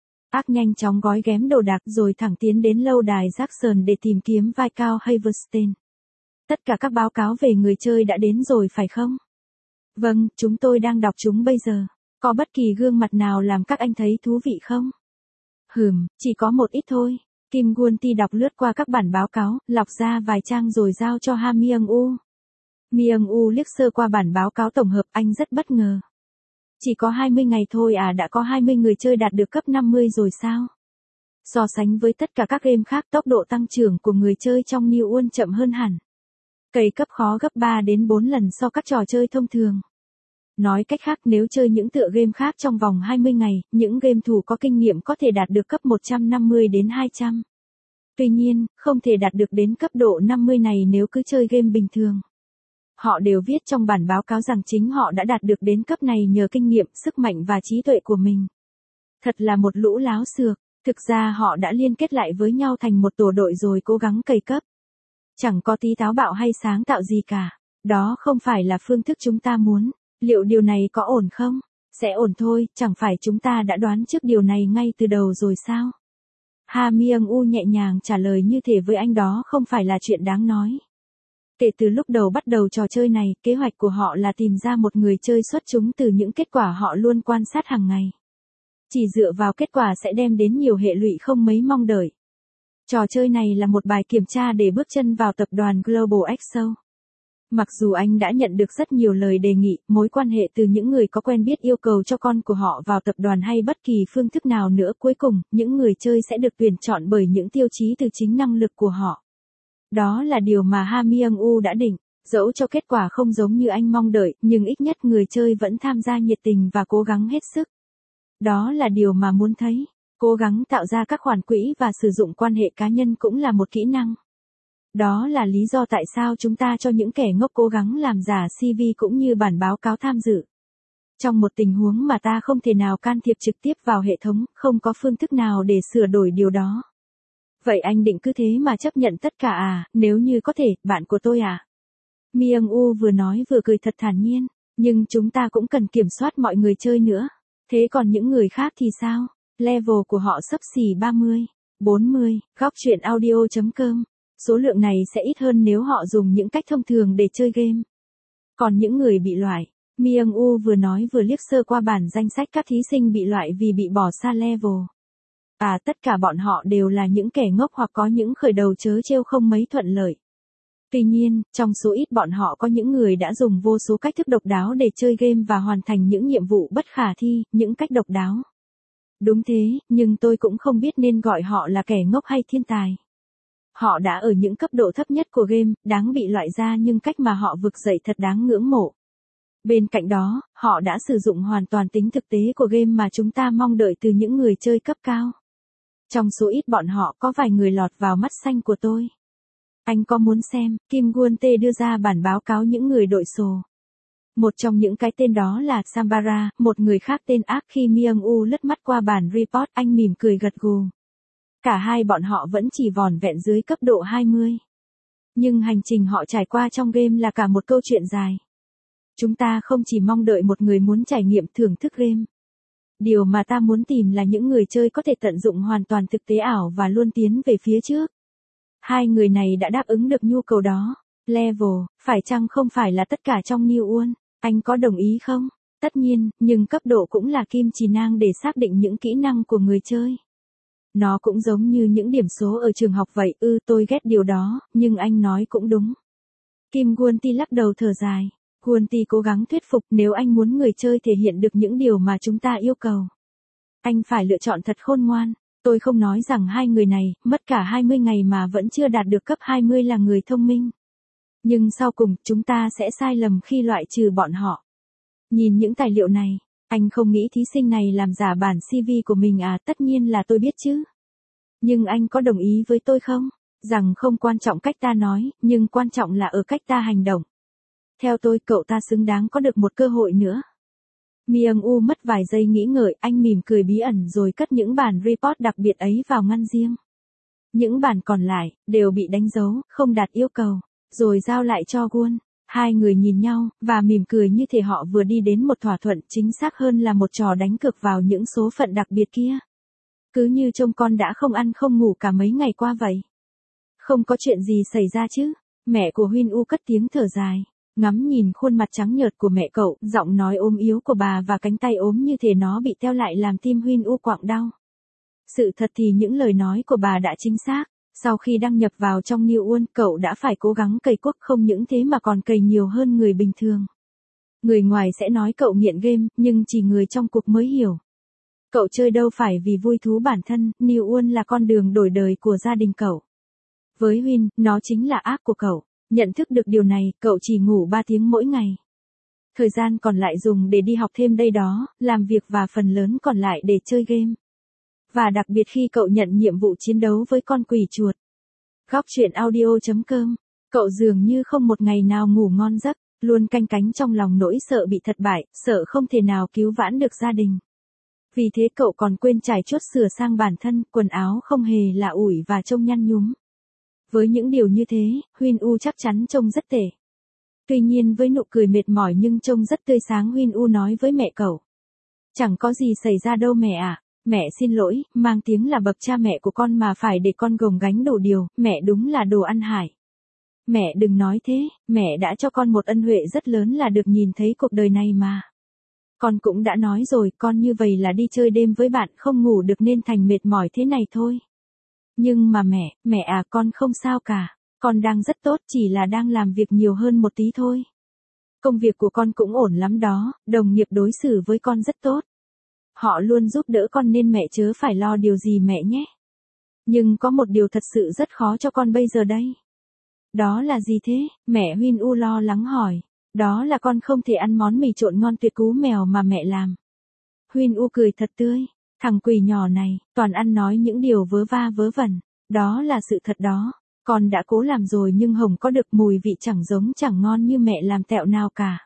Ác nhanh chóng gói ghém đồ đạc rồi thẳng tiến đến lâu đài Jackson để tìm kiếm vai cao Haverstein. Tất cả các báo cáo về người chơi đã đến rồi phải không? Vâng, chúng tôi đang đọc chúng bây giờ. Có bất kỳ gương mặt nào làm các anh thấy thú vị không? Hừm, chỉ có một ít thôi. Kim Won-ti đọc lướt qua các bản báo cáo, lọc ra vài trang rồi giao cho Ha Myung-woo. Myung-woo liếc sơ qua bản báo cáo tổng hợp, anh rất bất ngờ. Chỉ có hai mươi ngày thôi à, đã có hai mươi người chơi đạt được cấp năm mươi rồi sao? So sánh với tất cả các game khác, tốc độ tăng trưởng của người chơi trong New World chậm hơn hẳn. Cày cấp khó gấp ba đến bốn lần so các trò chơi thông thường. Nói cách khác, nếu chơi những tựa game khác trong vòng hai mươi ngày, những game thủ có kinh nghiệm có thể đạt được cấp một trăm năm mươi đến hai trăm. Tuy nhiên, không thể đạt được đến cấp độ năm mươi này nếu cứ chơi game bình thường. Họ đều viết trong bản báo cáo rằng chính họ đã đạt được đến cấp này nhờ kinh nghiệm, sức mạnh và trí tuệ của mình. Thật là một lũ láo xược, thực ra họ đã liên kết lại với nhau thành một tổ đội rồi cố gắng cày cấp. Chẳng có tí táo bạo hay sáng tạo gì cả. Đó không phải là phương thức chúng ta muốn. Liệu điều này có ổn không? Sẽ ổn thôi, chẳng phải chúng ta đã đoán trước điều này ngay từ đầu rồi sao? Ha Myung-woo nhẹ nhàng trả lời như thể với anh đó không phải là chuyện đáng nói. Kể từ lúc đầu bắt đầu trò chơi này, kế hoạch của họ là tìm ra một người chơi xuất chúng từ những kết quả họ luôn quan sát hàng ngày. Chỉ dựa vào kết quả sẽ đem đến nhiều hệ lụy không mấy mong đợi. Trò chơi này là một bài kiểm tra để bước chân vào tập đoàn Global Exo. Mặc dù anh đã nhận được rất nhiều lời đề nghị, mối quan hệ từ những người có quen biết yêu cầu cho con của họ vào tập đoàn hay bất kỳ phương thức nào nữa, cuối cùng, những người chơi sẽ được tuyển chọn bởi những tiêu chí từ chính năng lực của họ. Đó là điều mà Ha Myung-woo đã định, dẫu cho kết quả không giống như anh mong đợi, nhưng ít nhất người chơi vẫn tham gia nhiệt tình và cố gắng hết sức. Đó là điều mà muốn thấy, cố gắng tạo ra các khoản quỹ và sử dụng quan hệ cá nhân cũng là một kỹ năng. Đó là lý do tại sao chúng ta cho những kẻ ngốc cố gắng làm giả xê vê cũng như bản báo cáo tham dự. Trong một tình huống mà ta không thể nào can thiệp trực tiếp vào hệ thống, không có phương thức nào để sửa đổi điều đó. Vậy anh định cứ thế mà chấp nhận tất cả à, nếu như có thể, bạn của tôi à? Myung-woo vừa nói vừa cười thật thản nhiên. Nhưng chúng ta cũng cần kiểm soát mọi người chơi nữa. Thế còn những người khác thì sao? Level của họ xấp xỉ ba mươi, bốn mươi, góc truyện audio chấm com. Số lượng này sẽ ít hơn nếu họ dùng những cách thông thường để chơi game. Còn những người bị loại, Myung Woo vừa nói vừa liếc sơ qua bản danh sách các thí sinh bị loại vì bị bỏ xa level. À, tất cả bọn họ đều là những kẻ ngốc hoặc có những khởi đầu trớ trêu không mấy thuận lợi. Tuy nhiên, trong số ít bọn họ có những người đã dùng vô số cách thức độc đáo để chơi game và hoàn thành những nhiệm vụ bất khả thi, những cách độc đáo. Đúng thế, nhưng tôi cũng không biết nên gọi họ là kẻ ngốc hay thiên tài. Họ đã ở những cấp độ thấp nhất của game, đáng bị loại ra nhưng cách mà họ vực dậy thật đáng ngưỡng mộ. Bên cạnh đó, họ đã sử dụng hoàn toàn tính thực tế của game mà chúng ta mong đợi từ những người chơi cấp cao. Trong số ít bọn họ có vài người lọt vào mắt xanh của tôi. Anh có muốn xem, Kim Won-tae đưa ra bản báo cáo những người đội sổ. Một trong những cái tên đó là Sambara, một người khác tên Ác. Khi Myung Woo lướt mắt qua bản report, anh mỉm cười gật gù. Cả hai bọn họ vẫn chỉ vỏn vẹn dưới cấp độ hai mươi. Nhưng hành trình họ trải qua trong game là cả một câu chuyện dài. Chúng ta không chỉ mong đợi một người muốn trải nghiệm thưởng thức game. Điều mà ta muốn tìm là những người chơi có thể tận dụng hoàn toàn thực tế ảo và luôn tiến về phía trước. Hai người này đã đáp ứng được nhu cầu đó. Level, phải chăng không phải là tất cả trong New Won? Anh có đồng ý không? Tất nhiên, nhưng cấp độ cũng là kim chỉ nam để xác định những kỹ năng của người chơi. Nó cũng giống như những điểm số ở trường học vậy. Ư ừ, tôi ghét điều đó, nhưng anh nói cũng đúng. Kim Won-tae lắc đầu thở dài. Won-tae cố gắng thuyết phục, nếu anh muốn người chơi thể hiện được những điều mà chúng ta yêu cầu. Anh phải lựa chọn thật khôn ngoan. Tôi không nói rằng hai người này, mất cả hai mươi ngày mà vẫn chưa đạt được cấp hai mươi là người thông minh. Nhưng sau cùng, chúng ta sẽ sai lầm khi loại trừ bọn họ. Nhìn những tài liệu này, anh không nghĩ thí sinh này làm giả bản xê vê của mình à? Tất nhiên là tôi biết chứ. Nhưng anh có đồng ý với tôi không? Rằng không quan trọng cách ta nói, nhưng quan trọng là ở cách ta hành động. Theo tôi, cậu ta xứng đáng có được một cơ hội nữa. Myung Woo mất vài giây nghĩ ngợi, anh mỉm cười bí ẩn rồi cất những bản report đặc biệt ấy vào ngăn riêng. Những bản còn lại, đều bị đánh dấu, không đạt yêu cầu, rồi giao lại cho Won. Hai người nhìn nhau, và mỉm cười như thể họ vừa đi đến một thỏa thuận, chính xác hơn là một trò đánh cược vào những số phận đặc biệt kia. Cứ như trông con đã không ăn không ngủ cả mấy ngày qua vậy. Không có chuyện gì xảy ra chứ? Mẹ của Hyun Woo cất tiếng thở dài. Ngắm nhìn khuôn mặt trắng nhợt của mẹ cậu, giọng nói ốm yếu của bà và cánh tay ốm như thể nó bị teo lại làm tim Hyun Woo quặn đau. Sự thật thì những lời nói của bà đã chính xác. Sau khi đăng nhập vào trong New Won, cậu đã phải cố gắng cày cuốc, không những thế mà còn cày nhiều hơn người bình thường. Người ngoài sẽ nói cậu nghiện game, nhưng chỉ người trong cuộc mới hiểu. Cậu chơi đâu phải vì vui thú bản thân, New Won là con đường đổi đời của gia đình cậu. Với Hyun, nó chính là ác của cậu. Nhận thức được điều này, cậu chỉ ngủ ba tiếng mỗi ngày. Thời gian còn lại dùng để đi học thêm đây đó, làm việc và phần lớn còn lại để chơi game. Và đặc biệt khi cậu nhận nhiệm vụ chiến đấu với con quỷ chuột. Góc truyện audio chấm com. Cậu dường như không một ngày nào ngủ ngon giấc, luôn canh cánh trong lòng nỗi sợ bị thất bại, sợ không thể nào cứu vãn được gia đình. Vì thế cậu còn quên trải chuốt sửa sang bản thân, quần áo không hề là ủi và trông nhăn nhúm. Với những điều như thế, Hyun Woo chắc chắn trông rất tệ. Tuy nhiên với nụ cười mệt mỏi nhưng trông rất tươi sáng, Hyun Woo nói với mẹ cậu. Chẳng có gì xảy ra đâu mẹ ạ. À. Mẹ xin lỗi, mang tiếng là bậc cha mẹ của con mà phải để con gồng gánh đủ điều, mẹ đúng là đồ ăn hại. Mẹ đừng nói thế, mẹ đã cho con một ân huệ rất lớn là được nhìn thấy cuộc đời này mà. Con cũng đã nói rồi, con như vậy là đi chơi đêm với bạn không ngủ được nên thành mệt mỏi thế này thôi. Nhưng mà mẹ, mẹ à, con không sao cả. Con đang rất tốt, chỉ là đang làm việc nhiều hơn một tí thôi. Công việc của con cũng ổn lắm đó, đồng nghiệp đối xử với con rất tốt. Họ luôn giúp đỡ con nên mẹ chớ phải lo điều gì mẹ nhé. Nhưng có một điều thật sự rất khó cho con bây giờ đây. Đó là gì thế? Mẹ Hyun Woo lo lắng hỏi. Đó là con không thể ăn món mì trộn ngon tuyệt cú mèo mà mẹ làm. Hyun Woo cười thật tươi. Thằng quỷ nhỏ này, toàn ăn nói những điều vớ va vớ vẩn. Đó là sự thật đó. Con đã cố làm rồi nhưng Hồng có được mùi vị chẳng giống chẳng ngon như mẹ làm tẹo nào cả.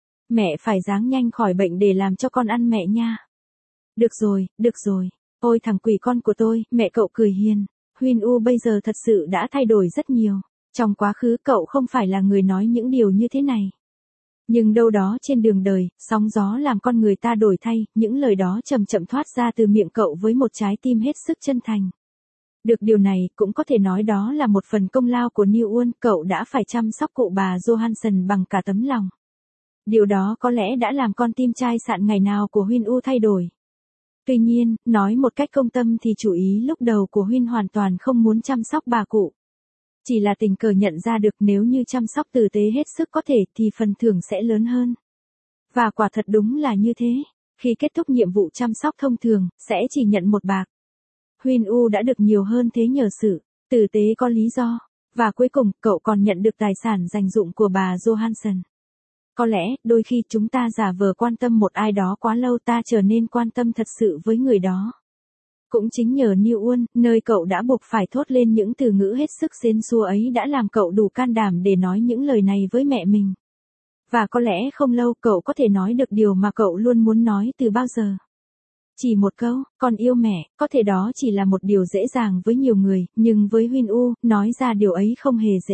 Mẹ phải ráng nhanh khỏi bệnh để làm cho con ăn mẹ nha. Được rồi, được rồi. Ôi thằng quỷ con của tôi, mẹ cậu cười hiền. Hyun Woo bây giờ thật sự đã thay đổi rất nhiều. Trong quá khứ cậu không phải là người nói những điều như thế này. Nhưng đâu đó trên đường đời, sóng gió làm con người ta đổi thay, những lời đó chậm chậm thoát ra từ miệng cậu với một trái tim hết sức chân thành. Được điều này, cũng có thể nói đó là một phần công lao của New Uân, cậu đã phải chăm sóc cụ bà Johansson bằng cả tấm lòng. Điều đó có lẽ đã làm con tim chai sạn ngày nào của Huyên U thay đổi. Tuy nhiên, nói một cách công tâm thì chủ ý lúc đầu của Huyên hoàn toàn không muốn chăm sóc bà cụ. Chỉ là tình cờ nhận ra được nếu như chăm sóc tử tế hết sức có thể thì phần thưởng sẽ lớn hơn. Và quả thật đúng là như thế. Khi kết thúc nhiệm vụ chăm sóc thông thường, sẽ chỉ nhận một bạc. Huyên U đã được nhiều hơn thế nhờ sự tử tế có lý do. Và cuối cùng, cậu còn nhận được tài sản dành dụm của bà Johansson. Có lẽ, đôi khi chúng ta giả vờ quan tâm một ai đó quá lâu ta trở nên quan tâm thật sự với người đó. Cũng chính nhờ New Uân, nơi cậu đã buộc phải thốt lên những từ ngữ hết sức xến xúa ấy đã làm cậu đủ can đảm để nói những lời này với mẹ mình. Và có lẽ không lâu cậu có thể nói được điều mà cậu luôn muốn nói từ bao giờ. Chỉ một câu, con yêu mẹ, có thể đó chỉ là một điều dễ dàng với nhiều người, nhưng với Huyên U, nói ra điều ấy không hề dễ.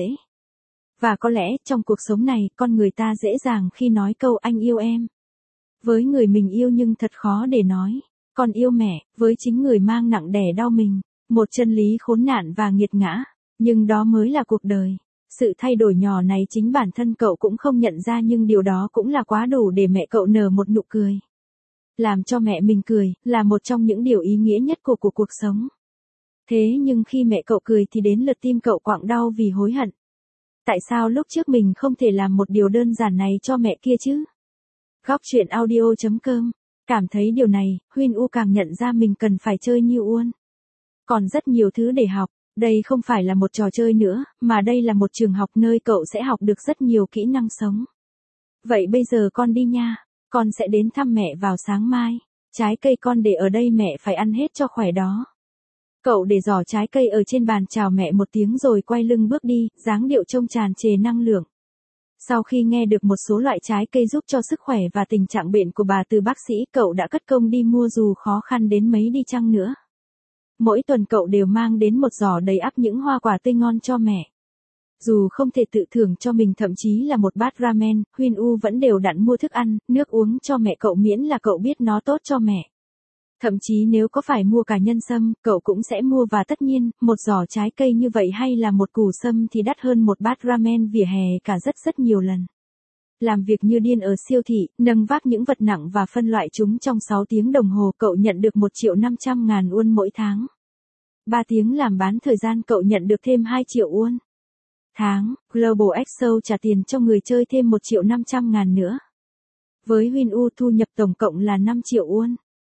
Và có lẽ, trong cuộc sống này, con người ta dễ dàng khi nói câu anh yêu em. Với người mình yêu nhưng thật khó để nói, con yêu mẹ, với chính người mang nặng đẻ đau mình. Một chân lý khốn nạn và nghiệt ngã. Nhưng đó mới là cuộc đời. Sự thay đổi nhỏ này chính bản thân cậu cũng không nhận ra nhưng điều đó cũng là quá đủ để mẹ cậu nở một nụ cười. Làm cho mẹ mình cười, là một trong những điều ý nghĩa nhất của, của cuộc sống. Thế nhưng khi mẹ cậu cười thì đến lượt tim cậu quặn đau vì hối hận. Tại sao lúc trước mình không thể làm một điều đơn giản này cho mẹ kia chứ? Góc truyện audio chấm com. Cảm thấy điều này, Huyên U càng nhận ra mình cần phải chơi New Uân. Còn rất nhiều thứ để học, đây không phải là một trò chơi nữa, mà đây là một trường học nơi cậu sẽ học được rất nhiều kỹ năng sống. Vậy bây giờ con đi nha, con sẽ đến thăm mẹ vào sáng mai. Trái cây con để ở đây mẹ phải ăn hết cho khỏe đó. Cậu để giỏ trái cây ở trên bàn chào mẹ một tiếng rồi quay lưng bước đi, dáng điệu trông tràn trề năng lượng. Sau khi nghe được một số loại trái cây giúp cho sức khỏe và tình trạng bệnh của bà từ bác sĩ, cậu đã cất công đi mua dù khó khăn đến mấy đi chăng nữa. Mỗi tuần cậu đều mang đến một giỏ đầy ắp những hoa quả tươi ngon cho mẹ. Dù không thể tự thưởng cho mình thậm chí là một bát ramen, Huyên U vẫn đều đặn mua thức ăn, nước uống cho mẹ cậu miễn là cậu biết nó tốt cho mẹ. Thậm chí nếu có phải mua cả nhân sâm, cậu cũng sẽ mua và tất nhiên, một giỏ trái cây như vậy hay là một củ sâm thì đắt hơn một bát ramen vỉa hè cả rất rất nhiều lần. Làm việc như điên ở siêu thị, nâng vác những vật nặng và phân loại chúng trong sáu tiếng đồng hồ cậu nhận được một triệu năm trăm ngàn won mỗi tháng. ba tiếng làm bán thời gian cậu nhận được thêm hai triệu won. Tháng, Global Expo trả tiền cho người chơi thêm một triệu năm trăm ngàn nữa. Với Huyên U thu nhập tổng cộng là năm triệu won.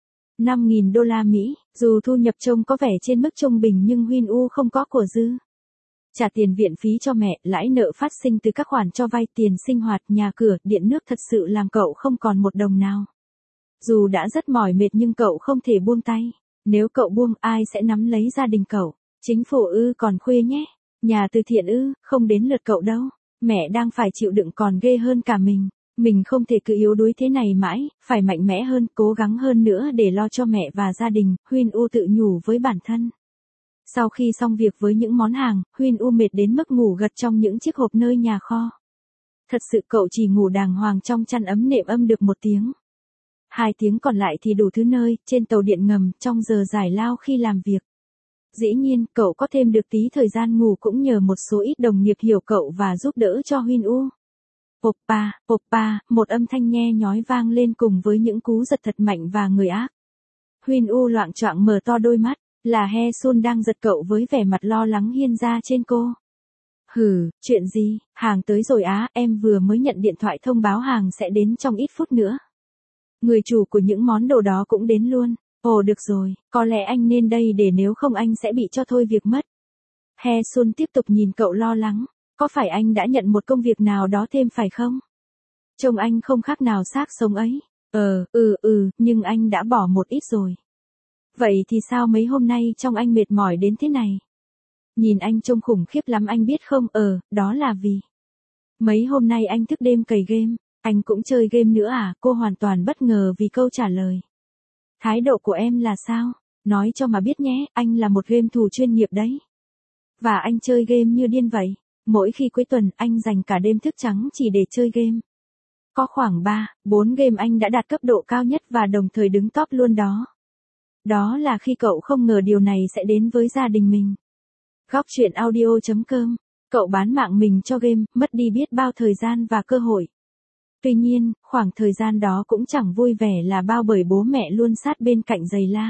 năm nghìn đô la Mỹ, dù thu nhập trông có vẻ trên mức trung bình nhưng Huyên U không có của dư. Trả tiền viện phí cho mẹ, lãi nợ phát sinh từ các khoản cho vay, tiền sinh hoạt, nhà cửa, điện nước thật sự làm cậu không còn một đồng nào. Dù đã rất mỏi mệt nhưng cậu không thể buông tay. Nếu cậu buông ai sẽ nắm lấy gia đình cậu? Chính phủ ư? Còn khuya nhé. Nhà từ thiện ư? Không đến lượt cậu đâu. Mẹ đang phải chịu đựng còn ghê hơn cả mình. Mình không thể cứ yếu đuối thế này mãi, phải mạnh mẽ hơn, cố gắng hơn nữa để lo cho mẹ và gia đình, Huyên U tự nhủ với bản thân. Sau khi xong việc với những món hàng, Huyên U mệt đến mức ngủ gật trong những chiếc hộp nơi nhà kho. Thật sự cậu chỉ ngủ đàng hoàng trong chăn ấm nệm êm được một tiếng. Hai tiếng còn lại thì đủ thứ nơi, trên tàu điện ngầm, trong giờ giải lao khi làm việc. Dĩ nhiên, cậu có thêm được tí thời gian ngủ cũng nhờ một số ít đồng nghiệp hiểu cậu và giúp đỡ cho Huyên U. Oppa, oppa, một âm thanh nhe nhói vang lên cùng với những cú giật thật mạnh và người ác. Huyên U loạng choạng mở to đôi mắt, là He Sun đang giật cậu với vẻ mặt lo lắng hiên ra trên cô. Hừ, chuyện gì, hàng tới rồi á, em vừa mới nhận điện thoại thông báo hàng sẽ đến trong ít phút nữa. Người chủ của những món đồ đó cũng đến luôn. Ồ được rồi, có lẽ anh nên đây để nếu không anh sẽ bị cho thôi việc mất. He Sun tiếp tục nhìn cậu lo lắng. Có phải anh đã nhận một công việc nào đó thêm phải không? Trông anh không khác nào xác sống ấy. Ờ, ừ ừ, nhưng anh đã bỏ một ít rồi. Vậy thì sao mấy hôm nay trông anh mệt mỏi đến thế này? Nhìn anh trông khủng khiếp lắm anh biết không? Ờ, đó là vì mấy hôm nay anh thức đêm cày game. Anh cũng chơi game nữa à? Cô hoàn toàn bất ngờ vì câu trả lời. Thái độ của em là sao? Nói cho mà biết nhé, anh là một game thủ chuyên nghiệp đấy. Và anh chơi game như điên vậy. Mỗi khi cuối tuần anh dành cả đêm thức trắng chỉ để chơi game. Có khoảng ba, bốn game anh đã đạt cấp độ cao nhất và đồng thời đứng top luôn đó. Đó là khi cậu không ngờ điều này sẽ đến với gia đình mình. Góc truyện audio chấm com. Cậu bán mạng mình cho game, mất đi biết bao thời gian và cơ hội. Tuy nhiên, khoảng thời gian đó cũng chẳng vui vẻ là bao bởi bố mẹ luôn sát bên cạnh giày la.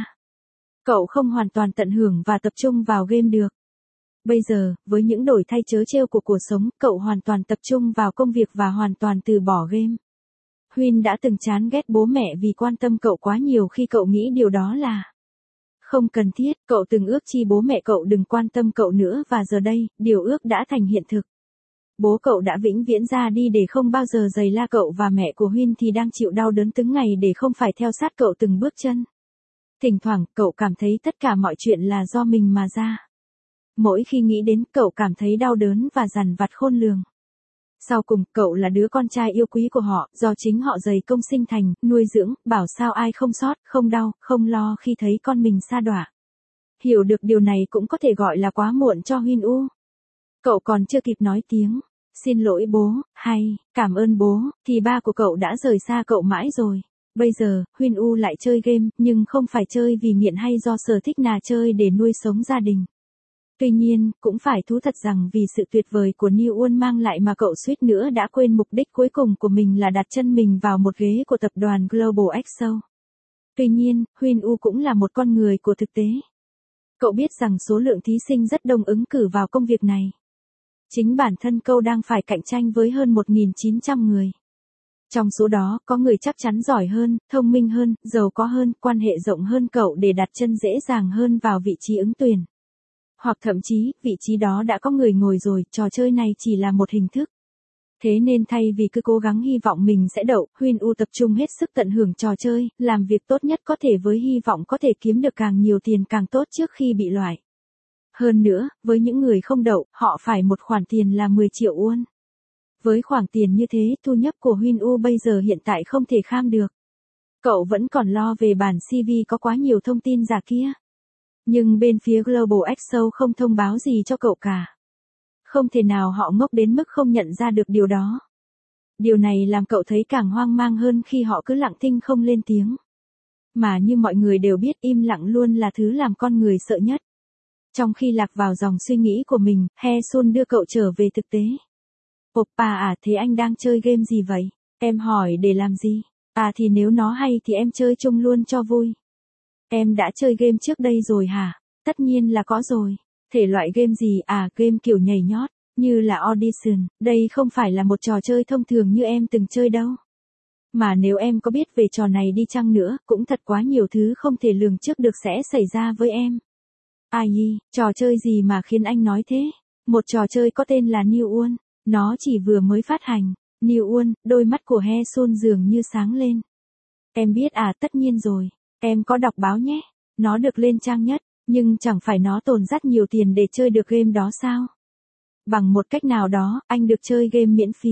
Cậu không hoàn toàn tận hưởng và tập trung vào game được. Bây giờ, với những đổi thay trớ trêu của cuộc sống, cậu hoàn toàn tập trung vào công việc và hoàn toàn từ bỏ game. Huyên đã từng chán ghét bố mẹ vì quan tâm cậu quá nhiều khi cậu nghĩ điều đó là không cần thiết. Cậu từng ước chi bố mẹ cậu đừng quan tâm cậu nữa và giờ đây, điều ước đã thành hiện thực. Bố cậu đã vĩnh viễn ra đi để không bao giờ giày la cậu và mẹ của Huyên thì đang chịu đau đớn từng ngày để không phải theo sát cậu từng bước chân. Thỉnh thoảng, cậu cảm thấy tất cả mọi chuyện là do mình mà ra. Mỗi khi nghĩ đến, cậu cảm thấy đau đớn và dằn vặt khôn lường. Sau cùng, cậu là đứa con trai yêu quý của họ, do chính họ dày công sinh thành, nuôi dưỡng, bảo sao ai không sót, không đau, không lo khi thấy con mình sa đọa. Hiểu được điều này cũng có thể gọi là quá muộn cho Huyên U. Cậu còn chưa kịp nói tiếng xin lỗi bố, hay cảm ơn bố, thì ba của cậu đã rời xa cậu mãi rồi. Bây giờ, Huyên U lại chơi game, nhưng không phải chơi vì nghiện hay do sở thích là chơi để nuôi sống gia đình. Tuy nhiên, cũng phải thú thật rằng vì sự tuyệt vời của New Uôn mang lại mà cậu suýt nữa đã quên mục đích cuối cùng của mình là đặt chân mình vào một ghế của tập đoàn Global X O. Tuy nhiên, Huyên U cũng là một con người của thực tế. Cậu biết rằng số lượng thí sinh rất đông ứng cử vào công việc này. Chính bản thân cậu đang phải cạnh tranh với hơn một nghìn chín trăm người. Trong số đó, có người chắc chắn giỏi hơn, thông minh hơn, giàu có hơn, quan hệ rộng hơn cậu để đặt chân dễ dàng hơn vào vị trí ứng tuyển. Hoặc thậm chí, vị trí đó đã có người ngồi rồi, trò chơi này chỉ là một hình thức. Thế nên thay vì cứ cố gắng hy vọng mình sẽ đậu, Huyên U tập trung hết sức tận hưởng trò chơi, làm việc tốt nhất có thể với hy vọng có thể kiếm được càng nhiều tiền càng tốt trước khi bị loại. Hơn nữa, với những người không đậu, họ phải một khoản tiền là mười triệu won. Với khoản tiền như thế, thu nhập của Huyên U bây giờ hiện tại không thể kham được. Cậu vẫn còn lo về bản xê vê có quá nhiều thông tin giả kia. Nhưng bên phía Global X O không thông báo gì cho cậu cả. Không thể nào họ ngốc đến mức không nhận ra được điều đó. Điều này làm cậu thấy càng hoang mang hơn khi họ cứ lặng thinh không lên tiếng. Mà như mọi người đều biết, im lặng luôn là thứ làm con người sợ nhất. Trong khi lạc vào dòng suy nghĩ của mình, Hae-sun đưa cậu trở về thực tế. Oppa à, thế anh đang chơi game gì vậy? Em hỏi để làm gì? À thì nếu nó hay thì em chơi chung luôn cho vui. Em đã chơi game trước đây rồi hả? Tất nhiên là có rồi. Thể loại game gì? À, game kiểu nhảy nhót, như là Audition. Đây không phải là một trò chơi thông thường như em từng chơi đâu. Mà nếu em có biết về trò này đi chăng nữa, cũng thật quá nhiều thứ không thể lường trước được sẽ xảy ra với em. Ai yi, trò chơi gì mà khiến anh nói thế? Một trò chơi có tên là New Uôn. Nó chỉ vừa mới phát hành. New Uôn, đôi mắt của Hae-sun dường như sáng lên. Em biết à, tất nhiên rồi. Em có đọc báo nhé. Nó được lên trang nhất, nhưng chẳng phải nó tốn rất nhiều tiền để chơi được game đó sao? Bằng một cách nào đó, anh được chơi game miễn phí.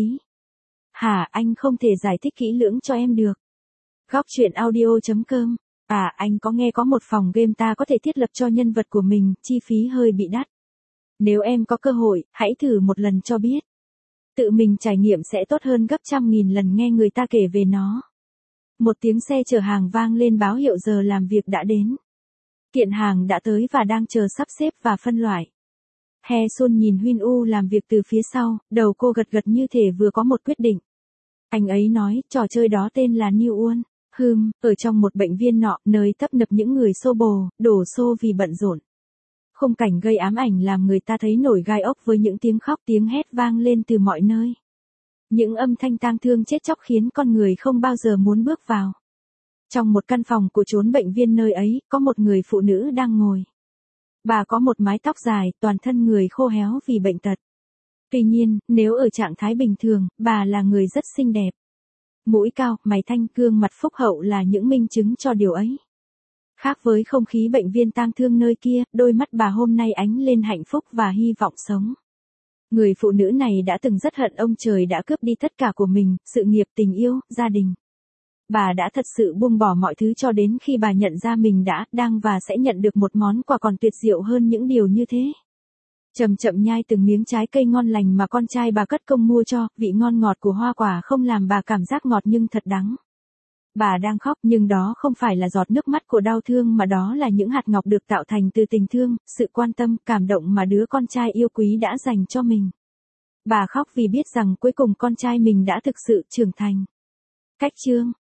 Hả, anh không thể giải thích kỹ lưỡng cho em được. Góc truyện audio chấm com. À, anh có nghe có một phòng game ta có thể thiết lập cho nhân vật của mình, chi phí hơi bị đắt. Nếu em có cơ hội, hãy thử một lần cho biết. Tự mình trải nghiệm sẽ tốt hơn gấp trăm nghìn lần nghe người ta kể về nó. Một tiếng xe chở hàng vang lên báo hiệu giờ làm việc đã đến. Kiện hàng đã tới và đang chờ sắp xếp và phân loại. Hae-sun nhìn Huyên U làm việc từ phía sau, đầu cô gật gật như thể vừa có một quyết định. Anh ấy nói, trò chơi đó tên là New Uôn. Hừm, ở trong một bệnh viện nọ, nơi tấp nập những người xô bồ, đổ xô vì bận rộn. Khung cảnh gây ám ảnh làm người ta thấy nổi gai ốc với những tiếng khóc tiếng hét vang lên từ mọi nơi. Những âm thanh tang thương chết chóc khiến con người không bao giờ muốn bước vào. Trong một căn phòng của chốn bệnh viên nơi ấy, có một người phụ nữ đang ngồi. Bà có một mái tóc dài, toàn thân người khô héo vì bệnh tật. Tuy nhiên, nếu ở trạng thái bình thường, bà là người rất xinh đẹp. Mũi cao, mày thanh, gương mặt phúc hậu là những minh chứng cho điều ấy. Khác với không khí bệnh viên tang thương nơi kia, đôi mắt bà hôm nay ánh lên hạnh phúc và hy vọng sống. Người phụ nữ này đã từng rất hận ông trời đã cướp đi tất cả của mình, sự nghiệp, tình yêu, gia đình. Bà đã thật sự buông bỏ mọi thứ cho đến khi bà nhận ra mình đã, đang và sẽ nhận được một món quà còn tuyệt diệu hơn những điều như thế. Chậm chậm nhai từng miếng trái cây ngon lành mà con trai bà cất công mua cho, vị ngon ngọt của hoa quả không làm bà cảm giác ngọt nhưng thật đắng. Bà đang khóc nhưng đó không phải là giọt nước mắt của đau thương mà đó là những hạt ngọc được tạo thành từ tình thương, sự quan tâm, cảm động mà đứa con trai yêu quý đã dành cho mình. Bà khóc vì biết rằng cuối cùng con trai mình đã thực sự trưởng thành. Cách chương